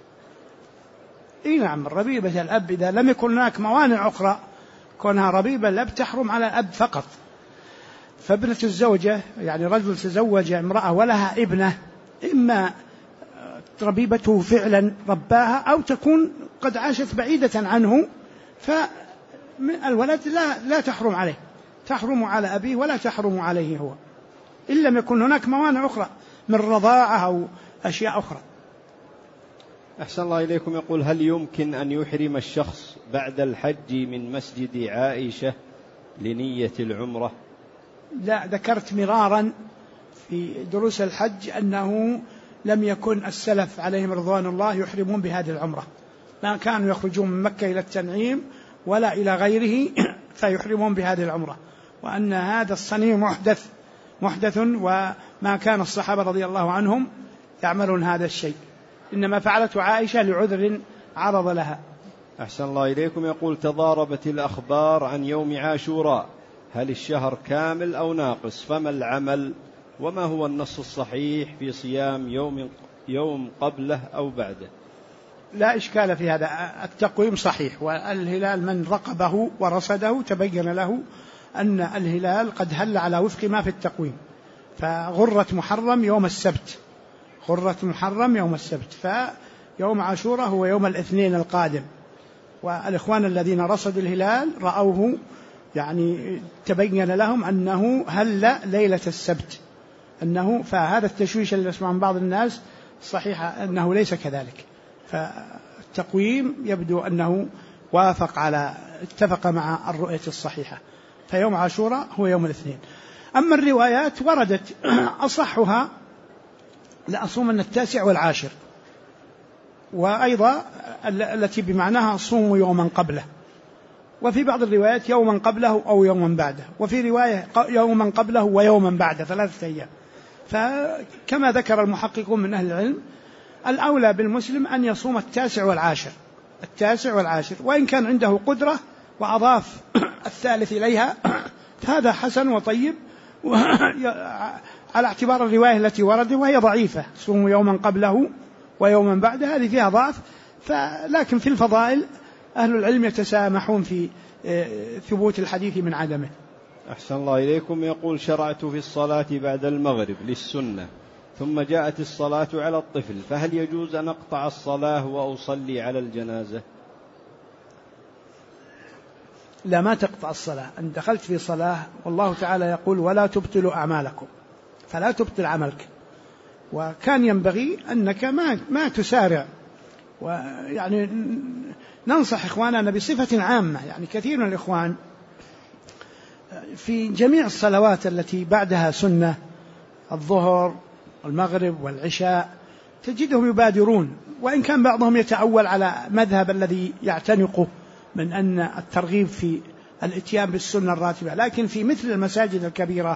نعم، ربيبة الأب إذا لم يكن هناك موانع أخرى، كونها ربيبة الأب تحرم على الأب فقط. فابنة الزوجة يعني رجل تزوج امرأة ولها ابنة، إما ربيبته فعلا رباها أو تكون قد عاشت بعيدة عنه، فالولد لا تحرم عليه، تحرم على أبيه ولا تحرم عليه هو، إن لم يكن هناك موانع أخرى من رضاعة أو أشياء أخرى. أحسن الله إليكم. يقول: هل يمكن أن يحرم الشخص بعد الحج من مسجد عائشة لنية العمرة؟ لا، ذكرت مرارا في دروس الحج أنه لم يكن السلف عليهم رضوان الله يحرمون بهذه العمرة، لا كانوا يخرجون من مكة إلى التنعيم ولا إلى غيره فيحرمون بهذه العمرة، وأن هذا الصنيع محدث، وما كان الصحابة رضي الله عنهم يعملون هذا الشيء، إنما فعلته عائشة لعذر عرض لها. أحسن الله إليكم. يقول: تضاربت الأخبار عن يوم عاشوراء، هل الشهر كامل أو ناقص؟ فما العمل؟ وما هو النص الصحيح في صيام يوم قبله أو بعده؟ لا إشكال في هذا، التقويم صحيح، والهلال من رقبه ورصده تبين له أن الهلال قد هل على وفق ما في التقويم، فغرة محرم يوم السبت، غرة محرم يوم السبت، فيوم عاشوراء هو يوم الاثنين القادم. والإخوان الذين رصدوا الهلال رأوه، يعني تبين لهم أنه هل ليلة السبت، فهذا التشويش اللي يسمع من بعض الناس صحيح أنه ليس كذلك، فالتقويم يبدو أنه اتفق مع الرؤية الصحيحة، فيوم عاشوراء هو يوم الاثنين. أما الروايات وردت أصحها لأصومن 9 والعاشر، وأيضا التي بمعناها صوموا يوما قبله، وفي بعض الروايات يوما قبله أو يوما بعده، وفي رواية يوما قبله ويوما بعده 3 أيام. فكما ذكر المحققون من أهل العلم الأولى بالمسلم أن يصوم 9 والعاشر، وإن كان عنده قدرة وأضاف الثالث إليها فهذا حسن وطيب، على اعتبار الرواية التي وردت وهي ضعيفة، صوموا يوما قبله ويوما بعده، هذه فيها ضعف، لكن في الفضائل أهل العلم يتسامحون في ثبوت الحديث من عدمه. أحسن الله إليكم. يقول: شرعت في الصلاة بعد المغرب للسنة، ثم جاءت الصلاة على الطفل، فهل يجوز أن أقطع الصلاة وأصلي على الجنازة؟ لا، ما تقطع الصلاة. أن دخلت في صلاة والله تعالى يقول: ولا تبطلوا أعمالكم، فلا تبطل عملك، وكان ينبغي أنك ما تسارع. ويعني ننصح إخواننا بصفة عامة، يعني كثير من الإخوان في جميع الصلوات التي بعدها سنة، الظهر والمغرب والعشاء، تجدهم يبادرون، وإن كان بعضهم يتأول على مذهب الذي يعتنقه من أن الترغيب في الاتيان بالسنة الراتبة، لكن في مثل المساجد الكبيرة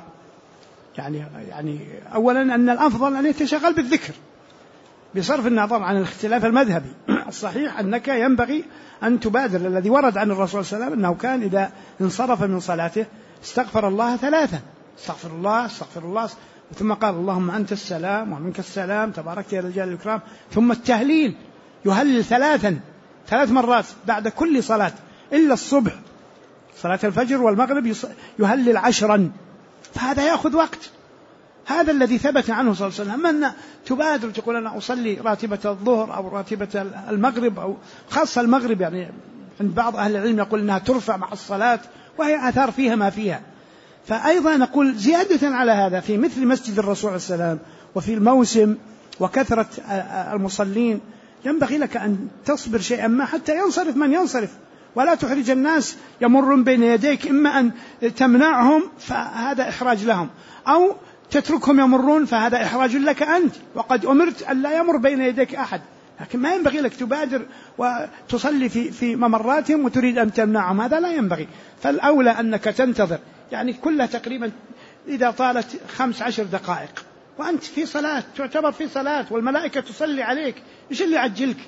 يعني أولا أن الأفضل أن يتشغل بالذكر بصرف النظر عن الاختلاف المذهبي. الصحيح أنك ينبغي أن تبادر، الذي ورد عن الرسول صلى الله عليه وسلم أنه كان إذا انصرف من صلاته استغفر الله 3، استغفر الله، ثم قال: اللهم أنت السلام ومنك السلام تبارك يا ذا الجلال والإكرام، ثم التهليل، يهلل 3 مرات بعد كل صلاة، إلا الصبح صلاة الفجر والمغرب يهلل 10، فهذا يأخذ وقت. هذا الذي ثبت عنه صلى الله عليه وسلم. أما أن تبادر تقول أنا أصلي راتبة الظهر أو راتبة المغرب، أو خاصة المغرب، يعني عند بعض أهل العلم يقول أنها ترفع مع الصلاة، وهي آثار فيها ما فيها. فأيضا نقول زيادة على هذا في مثل مسجد الرسول عليه السلام وفي الموسم وكثرة المصلين، ينبغي لك أن تصبر شيئا ما حتى ينصرف من ينصرف، ولا تحرج الناس يمرون بين يديك، إما أن تمنعهم فهذا إحراج لهم، أو تتركهم يمرون فهذا إحراج لك أنت، وقد أمرت أن لا يمر بين يديك أحد، لكن ما ينبغي لك تبادر وتصلي في ممراتهم وتريد أن تمنعهم، هذا لا ينبغي. فالأولى أنك تنتظر، يعني كلها تقريبا إذا طالت 15 دقائق وأنت في صلاة، تعتبر في صلاة والملائكة تصلي عليك، إيش اللي يعجلك؟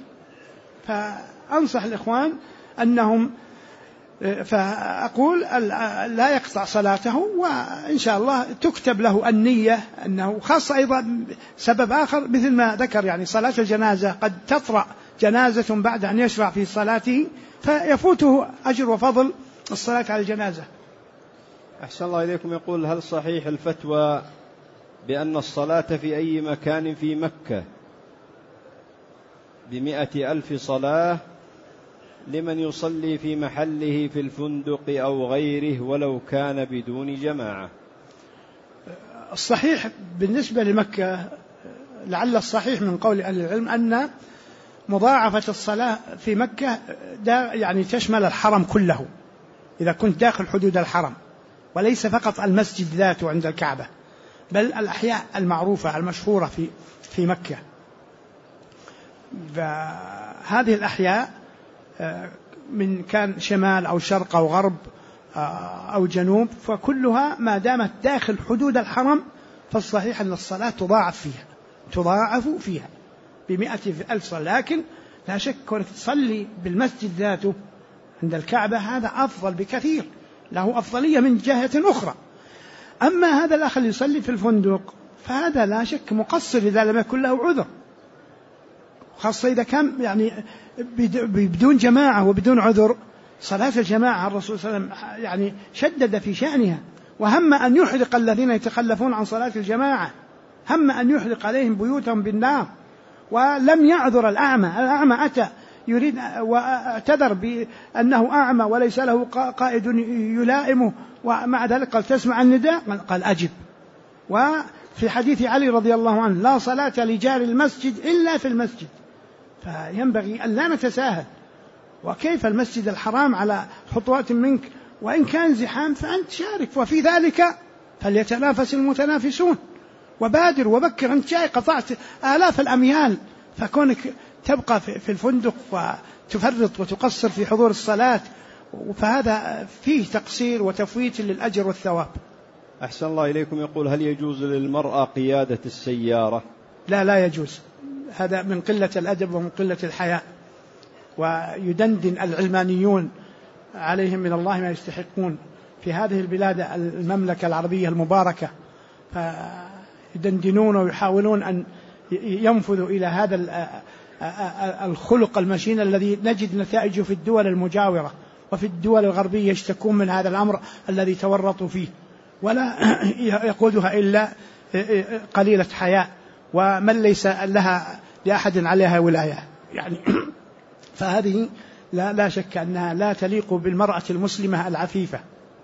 فأنصح الإخوان أنهم، فأقول لا يقطع صلاته، وإن شاء الله تكتب له النية أنه خاصة. أيضا سبب آخر مثل ما ذكر، يعني صلاة الجنازة قد تطرأ جنازة بعد أن يشرع في صلاته، فيفوته أجر وفضل الصلاة على الجنازة. أحسن الله إليكم. يقول: هل صحيح الفتوى بأن الصلاة في أي مكان في مكة ب100,000 صلاة لمن يصلي في محله في الفندق أو غيره ولو كان بدون جماعة؟ الصحيح بالنسبة لمكة، لعل الصحيح من قول أهل العلم أن مضاعفة الصلاة في مكة يعني تشمل الحرم كله، إذا كنت داخل حدود الحرم، وليس فقط المسجد ذاته عند الكعبة، بل الأحياء المعروفة المشهورة في مكة. فهذه الأحياء من كان شمال أو شرق أو غرب أو جنوب، فكلها ما دامت داخل حدود الحرم فالصحيح أن الصلاة تضاعف فيها ب100,000 صلاة. لكن لا شك كونك تصلي بالمسجد ذاته عند الكعبة هذا أفضل بكثير، له أفضلية من جهة أخرى. أما هذا الأخ اللي يصلي في الفندق فهذا لا شك مقصر إذا لم يكن له عذر، خاصة إذا كان يعني بدون جماعة وبدون عذر. صلاة الجماعة الرسول صلى الله عليه وسلم يعني شدد في شأنها، وهم أن يحرق الذين يتخلفون عن صلاة الجماعة، هم أن يحرق عليهم بيوتهم بالنار. ولم يعذر الأعمى أتى يريد واعتذر بأنه أعمى وليس له قائد يلائمه، ومع ذلك قال تسمع النداء؟ قال أجب. وفي حديث علي رضي الله عنه لا صلاة لجار المسجد إلا في المسجد. فينبغي أن لا نتساهل. وكيف المسجد الحرام على خطوات منك، وإن كان زحام فأنت شارك، وفي ذلك فليتنافس المتنافسون. وبادر وبكر، أنت جاي قطعت آلاف الأميال، فكونك تبقى في الفندق وتفرط وتقصر في حضور الصلاة فهذا فيه تقصير وتفويت للأجر والثواب. أحسن الله إليكم. يقول هل يجوز للمرأة قيادة السيارة؟ لا يجوز، هذا من قلة الأدب ومن قلة الحياء. ويدندن العلمانيون عليهم من الله ما يستحقون في هذه البلاد المملكة العربية المباركة، فيدندنون ويحاولون أن ينفذوا إلى هذا الخلق المشين الذي نجد نتائجه في الدول المجاورة وفي الدول الغربية، يشتكون من هذا الأمر الذي تورطوا فيه، ولا يقودها إلا قليلة حياء ومن ليس لها لأحد عليها ولاية يعني. فهذه لا شك أنها لا تليق بالمرأة المسلمة العفيفة.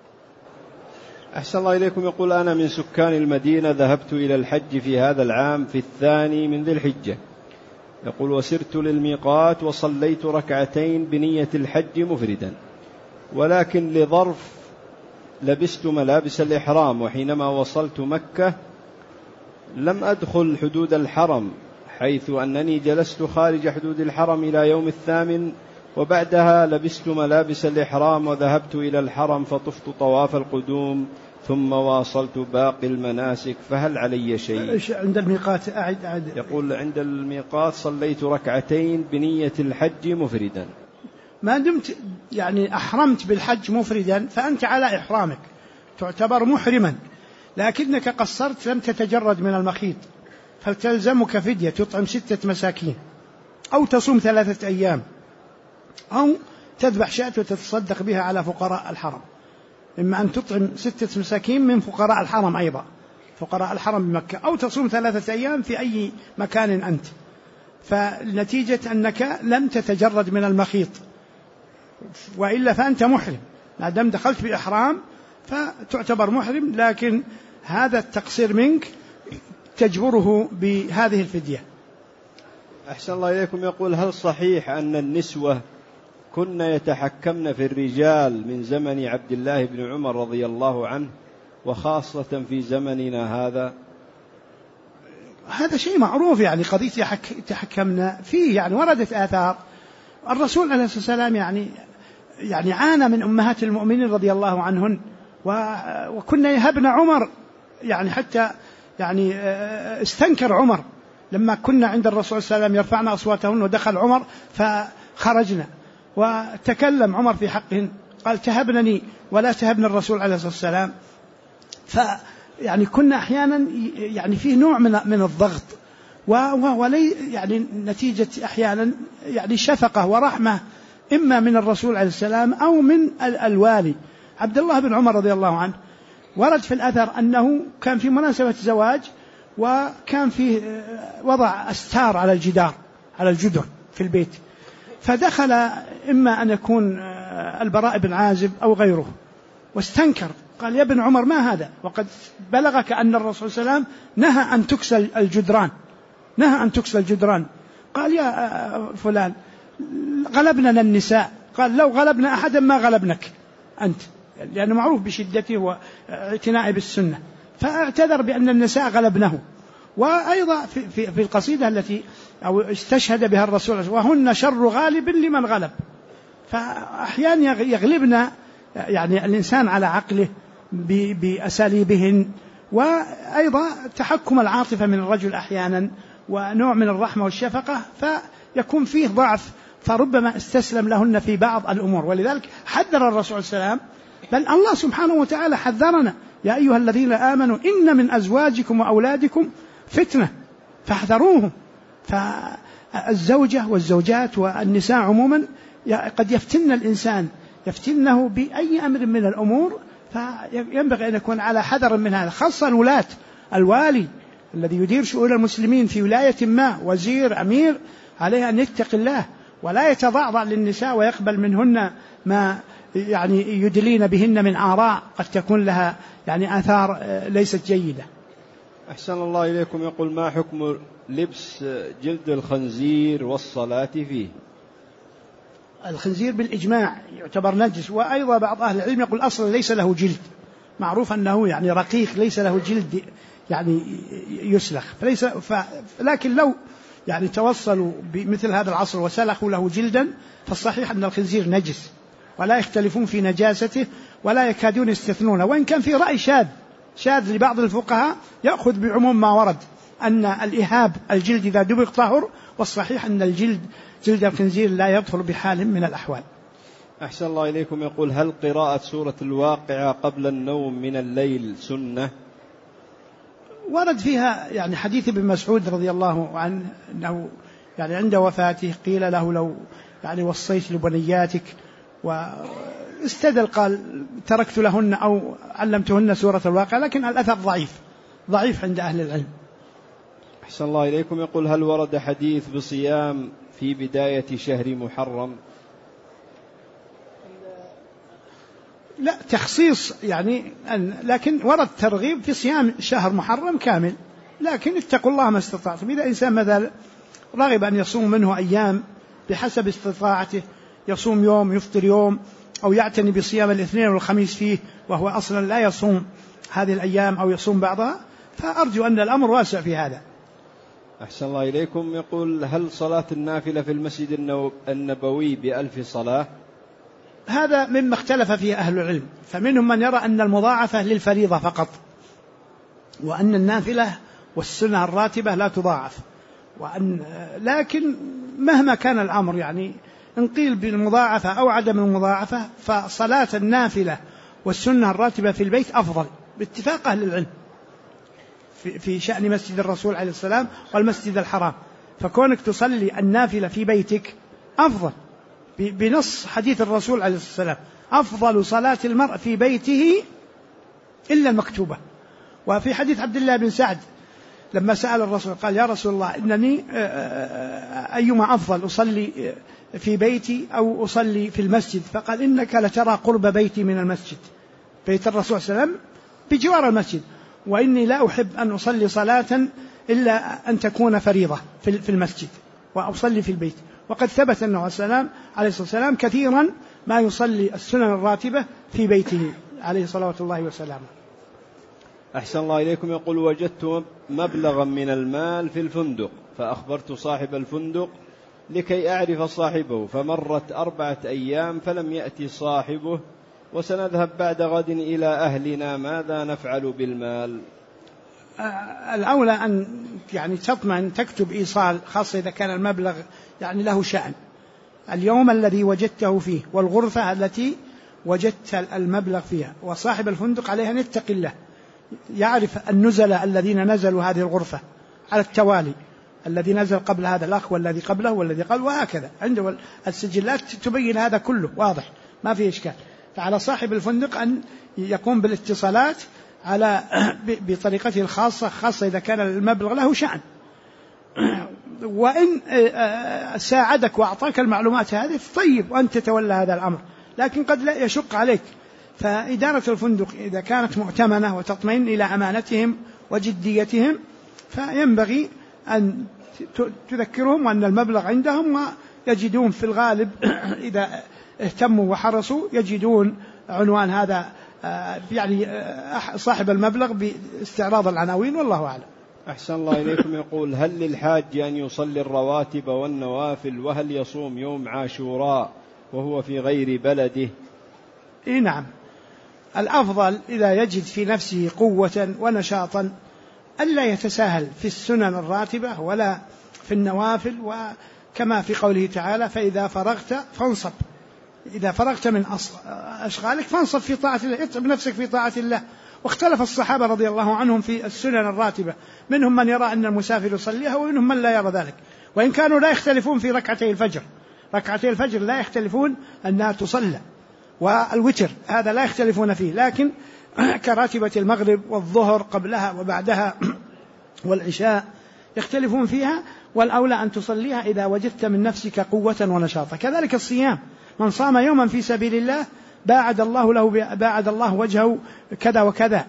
أحسن الله إليكم. يقول أنا من سكان المدينة، ذهبت إلى الحج في هذا العام في 2 من ذي الحجة. يقول وسرت للميقات وصليت ركعتين بنية الحج مفردا، ولكن لظرف لبست ملابس الإحرام، وحينما وصلت مكة لم أدخل حدود الحرم، حيث أنني جلست خارج حدود الحرم إلى يوم 8، وبعدها لبست ملابس الإحرام وذهبت إلى الحرم فطفت طواف القدوم ثم واصلت باقي المناسك، فهل علي شيء؟ عند الميقات أعد. يقول عند الميقات صليت ركعتين بنية الحج مفردا. ما دمت يعني أحرمت بالحج مفردا فأنت على إحرامك، تعتبر محرما، لكنك قصرت لم تتجرد من المخيط، فلتلزمك فدية تطعم 6 مساكين، أو تصوم 3 أيام، أو تذبح شاة وتتصدق بها على فقراء الحرم. إما أن تطعم 6 مساكين من فقراء الحرم أيضا، فقراء الحرم بمكة، أو تصوم 3 أيام في أي مكان أنت. فنتيجة أنك لم تتجرد من المخيط، وإلا فأنت محرم، ما دام دخلت بإحرام فتعتبر محرم، لكن هذا التقصير منك تجبره بهذه الفدية. أحسن الله إليكم. يقول هل صحيح أن النسوة كن يتحكمن في الرجال من زمن عبد الله بن عمر رضي الله عنه، وخاصة في زمننا هذا؟ هذا شيء معروف، يعني قضية يتحكمن فيه، يعني وردت آثار. الرسول عليه الصلاة والسلام يعني عانى من أمهات المؤمنين رضي الله عنهن، وكنا يهبن عمر، يعني حتى يعني استنكر عمر لما كنا عند الرسول صلى الله عليه وسلم يرفعن أصواتهن، ودخل عمر فخرجنا، وتكلم عمر في حقهن قال تهبنني ولا تهبن الرسول عليه الصلاة والسلام. فيعني كنا أحيانا يعني فيه نوع من الضغط، ولي يعني نتيجة أحيانا يعني شفقة ورحمة إما من الرسول عليه السلام أو من الوالي. عبد الله بن عمر رضي الله عنه ورد في الأثر أنه كان في مناسبة زواج، وكان فيه وضع أستار على الجدار على الجدر في البيت، فدخل إما أن يكون البراء بن عازب أو غيره، واستنكر قال يا ابن عمر ما هذا، وقد بلغك أن الرسول صلى الله عليه وسلم نهى أن تكسل الجدران، نهى أن تكسل الجدران. قال يا فلان غلبنا النساء، قال لو غلبنا أحدا ما غلبنك أنت، لأنه معروف بشدته واعتنائه بالسنة، فاعتذر بأن النساء غلبنه. وأيضا في القصيدة التي أو استشهد بها الرسول وهن شر غالب لمن غلب، فأحيانا يغلبنا يعني الإنسان على عقله بأساليبهن، وأيضا تحكم العاطفة من الرجل أحيانا ونوع من الرحمة والشفقة، فيكون فيه ضعف فربما استسلم لهن في بعض الأمور. ولذلك حذر الرسول صلى الله عليه وسلم، بل الله سبحانه وتعالى حذرنا: يا أيها الذين آمنوا إن من أزواجكم وأولادكم فتنة فاحذروهم. فالزوجة والزوجات والنساء عموما قد يفتن الإنسان، يفتنه بأي أمر من الأمور، فينبغي أن يكون على حذر من هذا، خاصة الولاة. الوالي الذي يدير شؤون المسلمين في ولاية ما، وزير، أمير، عليه أن يتق الله ولا يتضعضع للنساء ويقبل منهن ما يعني يدلين بهن من آراء قد تكون لها يعني آثار ليست جيدة. أحسن الله إليكم. يقول: ما حكم لبس جلد الخنزير والصلاة فيه؟ الخنزير بالإجماع يعتبر نجس، وأيضا بعض أهل العلم يقول أصلا ليس له جلد، معروف أنه يعني رقيق ليس له جلد يعني يسلخ، لكن لو يعني توصلوا بمثل هذا العصر وسلخوا له جلدا فالصحيح أن الخنزير نجس، ولا يختلفون في نجاسته ولا يكادون يستثنونه. وإن كان في رأي شاذ لبعض الفقهاء يأخذ بعموم ما ورد أن الإهاب الجلد إذا دبغ طهر، والصحيح أن جلد الخنزير لا يطهر بحال من الأحوال. أحسن الله إليكم. يقول: هل قراءة سورة الواقعة قبل النوم من الليل سنة؟ ورد فيها يعني حديث ابن مسعود رضي الله عنه أنه يعني عند وفاته قيل له: لو يعني وصيت لبنياتك، واستدل قال: تركت لهن أو علمتهن سورة الواقعة، لكن الأثر ضعيف عند أهل العلم. أحسن الله إليكم. يقول: هل ورد حديث بصيام في بداية شهر محرم؟ لا تخصيص يعني لكن ورد ترغيب في صيام شهر محرم كامل، لكن اتقوا الله ما استطعتم. إذا إنسان مثلا رغب أن يصوم منه أيام بحسب استطاعته، يصوم يوم يفطر يوم، أو يعتني بصيام الاثنين والخميس فيه وهو أصلا لا يصوم هذه الأيام أو يصوم بعضها، فأرجو أن الأمر واسع في هذا. أحسن الله إليكم. يقول: هل صلاة النافلة في المسجد النبوي ب1000 صلاة؟ هذا مما اختلف فيه أهل العلم، فمنهم من يرى أن المضاعفة للفريضة فقط، وأن النافلة والسنة الراتبة لا تضاعف، لكن مهما كان الأمر يعني إن قيل بالمضاعفة أو عدم المضاعفة، فصلاة النافلة والسنة الراتبة في البيت أفضل باتفاق أهل العلم في شأن مسجد الرسول عليه السلام والمسجد الحرام. فكونك تصلي النافلة في بيتك أفضل بنص حديث الرسول عليه السلام: أفضل صلاة المرء في بيته إلا المكتوبة. وفي حديث عبد الله بن سعد لما سأل الرسول قال: يا رسول الله إنني أيما أفضل، أصلي في بيتي أو أصلي في المسجد؟ فقال: إنك لترى قرب بيتي من المسجد، بيت الرسول صلى الله عليه وسلم بجوار المسجد، وإني لا أحب أن أصلي صلاة إلا أن تكون فريضة في المسجد وأصلي في البيت. وقد ثبت أنه عليه الصلاة والسلام كثيرا ما يصلي السنن الراتبة في بيته عليه صلوات الله وسلامه. أحسن الله إليكم. يقول: وجدت مبلغا من المال في الفندق، فأخبرت صاحب الفندق لكي أعرف صاحبه، فمرت 4 أيام فلم يأتي صاحبه، وسنذهب بعد غد إلى أهلنا، ماذا نفعل بالمال؟ الأولى أن يعني تطمئن، تكتب إيصال، خاصة إذا كان المبلغ يعني له شأن، اليوم الذي وجدته فيه والغرفة التي وجدت المبلغ فيها، وصاحب الفندق عليه أن يتقي الله، يعرف النزلاء الذين نزلوا هذه الغرفة على التوالي، الذي نزل قبل هذا الأخ والذي قبله والذي قبل، وهكذا عنده السجلات تبين هذا كله واضح ما في إشكال. فعلى صاحب الفندق أن يقوم بالاتصالات على بطريقته الخاصة، خاصة إذا كان المبلغ له شأن، وإن ساعدك وأعطاك المعلومات هذه طيب وأنت تتولى هذا الأمر، لكن قد لا يشق عليك. فإدارة الفندق إذا كانت مؤتمنة وتطمئن إلى أمانتهم وجديتهم، فينبغي أن تذكرهم أن المبلغ عندهم، ويجدون في الغالب إذا اهتموا وحرصوا يجدون عنوان هذا يعني صاحب المبلغ باستعراض العناوين، والله أعلم. أحسن الله إليكم. يقول: هل للحاج أن يصلي الرواتب والنوافل، وهل يصوم يوم عاشوراء وهو في غير بلده؟ نعم، الأفضل إذا يجد في نفسه قوة ونشاطا ألا يتساهل في السنن الراتبة ولا في النوافل، وكما في قوله تعالى: فإذا فرغت فانصب. إذا فرغت من أشغالك فانصب في طاعة الله، اتعب نفسك في طاعة الله. واختلف الصحابة رضي الله عنهم في السنن الراتبة، منهم من يرى أن المسافر يصليها ومنهم من لا يرى ذلك، وإن كانوا لا يختلفون في ركعتي الفجر. ركعتي الفجر لا يختلفون أنها تصلى، والوتر هذا لا يختلفون فيه، لكن كراتبة المغرب والظهر قبلها وبعدها والعشاء يختلفون فيها، والأولى أن تصليها إذا وجدت من نفسك قوة ونشاطا. كذلك الصيام، من صام يوما في سبيل الله باعد الله وجهه كذا وكذا.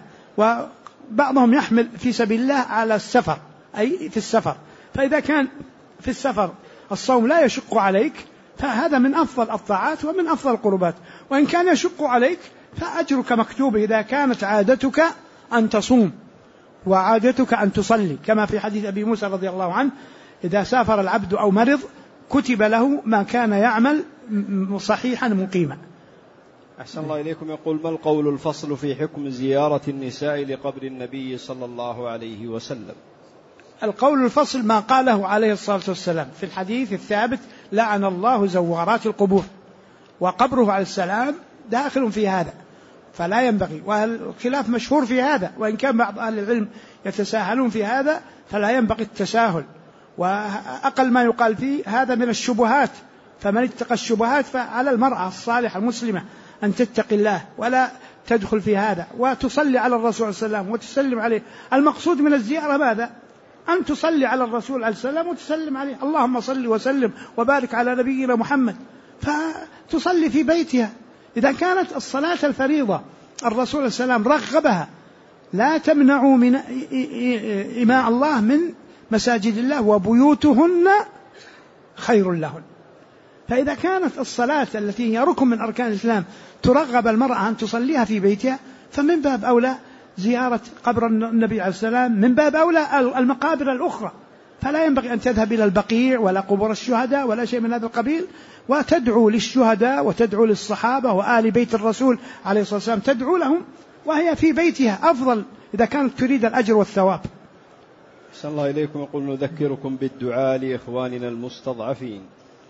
وبعضهم يحمل في سبيل الله على السفر، أي في السفر، فإذا كان في السفر الصوم لا يشق عليك فهذا من أفضل الطاعات ومن أفضل القربات. وإن كان يشق عليك فأجرك مكتوب إذا كانت عادتك أن تصوم وعادتك أن تصلي، كما في حديث أبي موسى رضي الله عنه: إذا سافر العبد أو مرض كتب له ما كان يعمل صحيحا مقيما. أحسن الله إليكم. يقول: ما القول الفصل في حكم زيارة النساء لقبر النبي صلى الله عليه وسلم؟ القول الفصل ما قاله عليه الصلاة والسلام في الحديث الثابت: لعن الله زوارات القبور، وقبره عليه السلام داخل في هذا، فلا ينبغي. والخلاف مشهور في هذا، وإن كان بعض أهل العلم يتساهلون في هذا فلا ينبغي التساهل، وأقل ما يقال فيه هذا من الشبهات. فمن اتقى الشبهات فعلى المرأة الصالحة المسلمة أن تتقي الله ولا تدخل في هذا، وتصلي على الرسول صلى الله عليه وسلم وتسلم عليه. المقصود من الزيارة ماذا؟ أن تصلي على الرسول عليه السلام وتسلم عليه: اللهم صل وسلم وبارك على نبينا محمد، فتصلي في بيتها. إذا كانت الصلاة الفريضة الرسول عليه السلام رغبها: لا تمنعوا من إماء الله من مساجد الله وبيوتهن خير لهن. فإذا كانت الصلاة التي هي ركن من أركان الإسلام ترغب المرأة أن تصليها في بيتها، فمن باب أولى زيارة قبر النبي عليه السلام، من باب أولى المقابر الأخرى. فلا ينبغي أن تذهب إلى البقيع ولا قبور الشهداء ولا شيء من هذا القبيل، وتدعو للشهداء وتدعو للصحابة وآل بيت الرسول عليه الصلاة والسلام، تدعو لهم وهي في بيتها أفضل إذا كانت تريد الأجر والثواب. أحسن الله إليكم. يقول: نذكركم بالدعاء لإخواننا المستضعفين.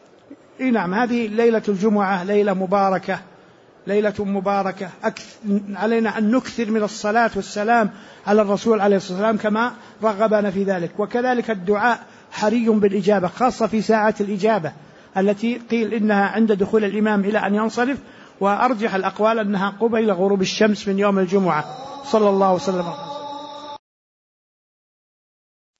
نعم، هذه ليلة الجمعة ليلة مباركة، ليلة مباركة، علينا أن نكثر من الصلاة والسلام على الرسول عليه الصلاة والسلام كما رغبنا في ذلك. وكذلك الدعاء حري بالإجابة، خاصة في ساعة الإجابة التي قيل إنها عند دخول الإمام إلى أن ينصرف، وأرجح الأقوال أنها قبيل غروب الشمس من يوم الجمعة. صلى الله وسلم.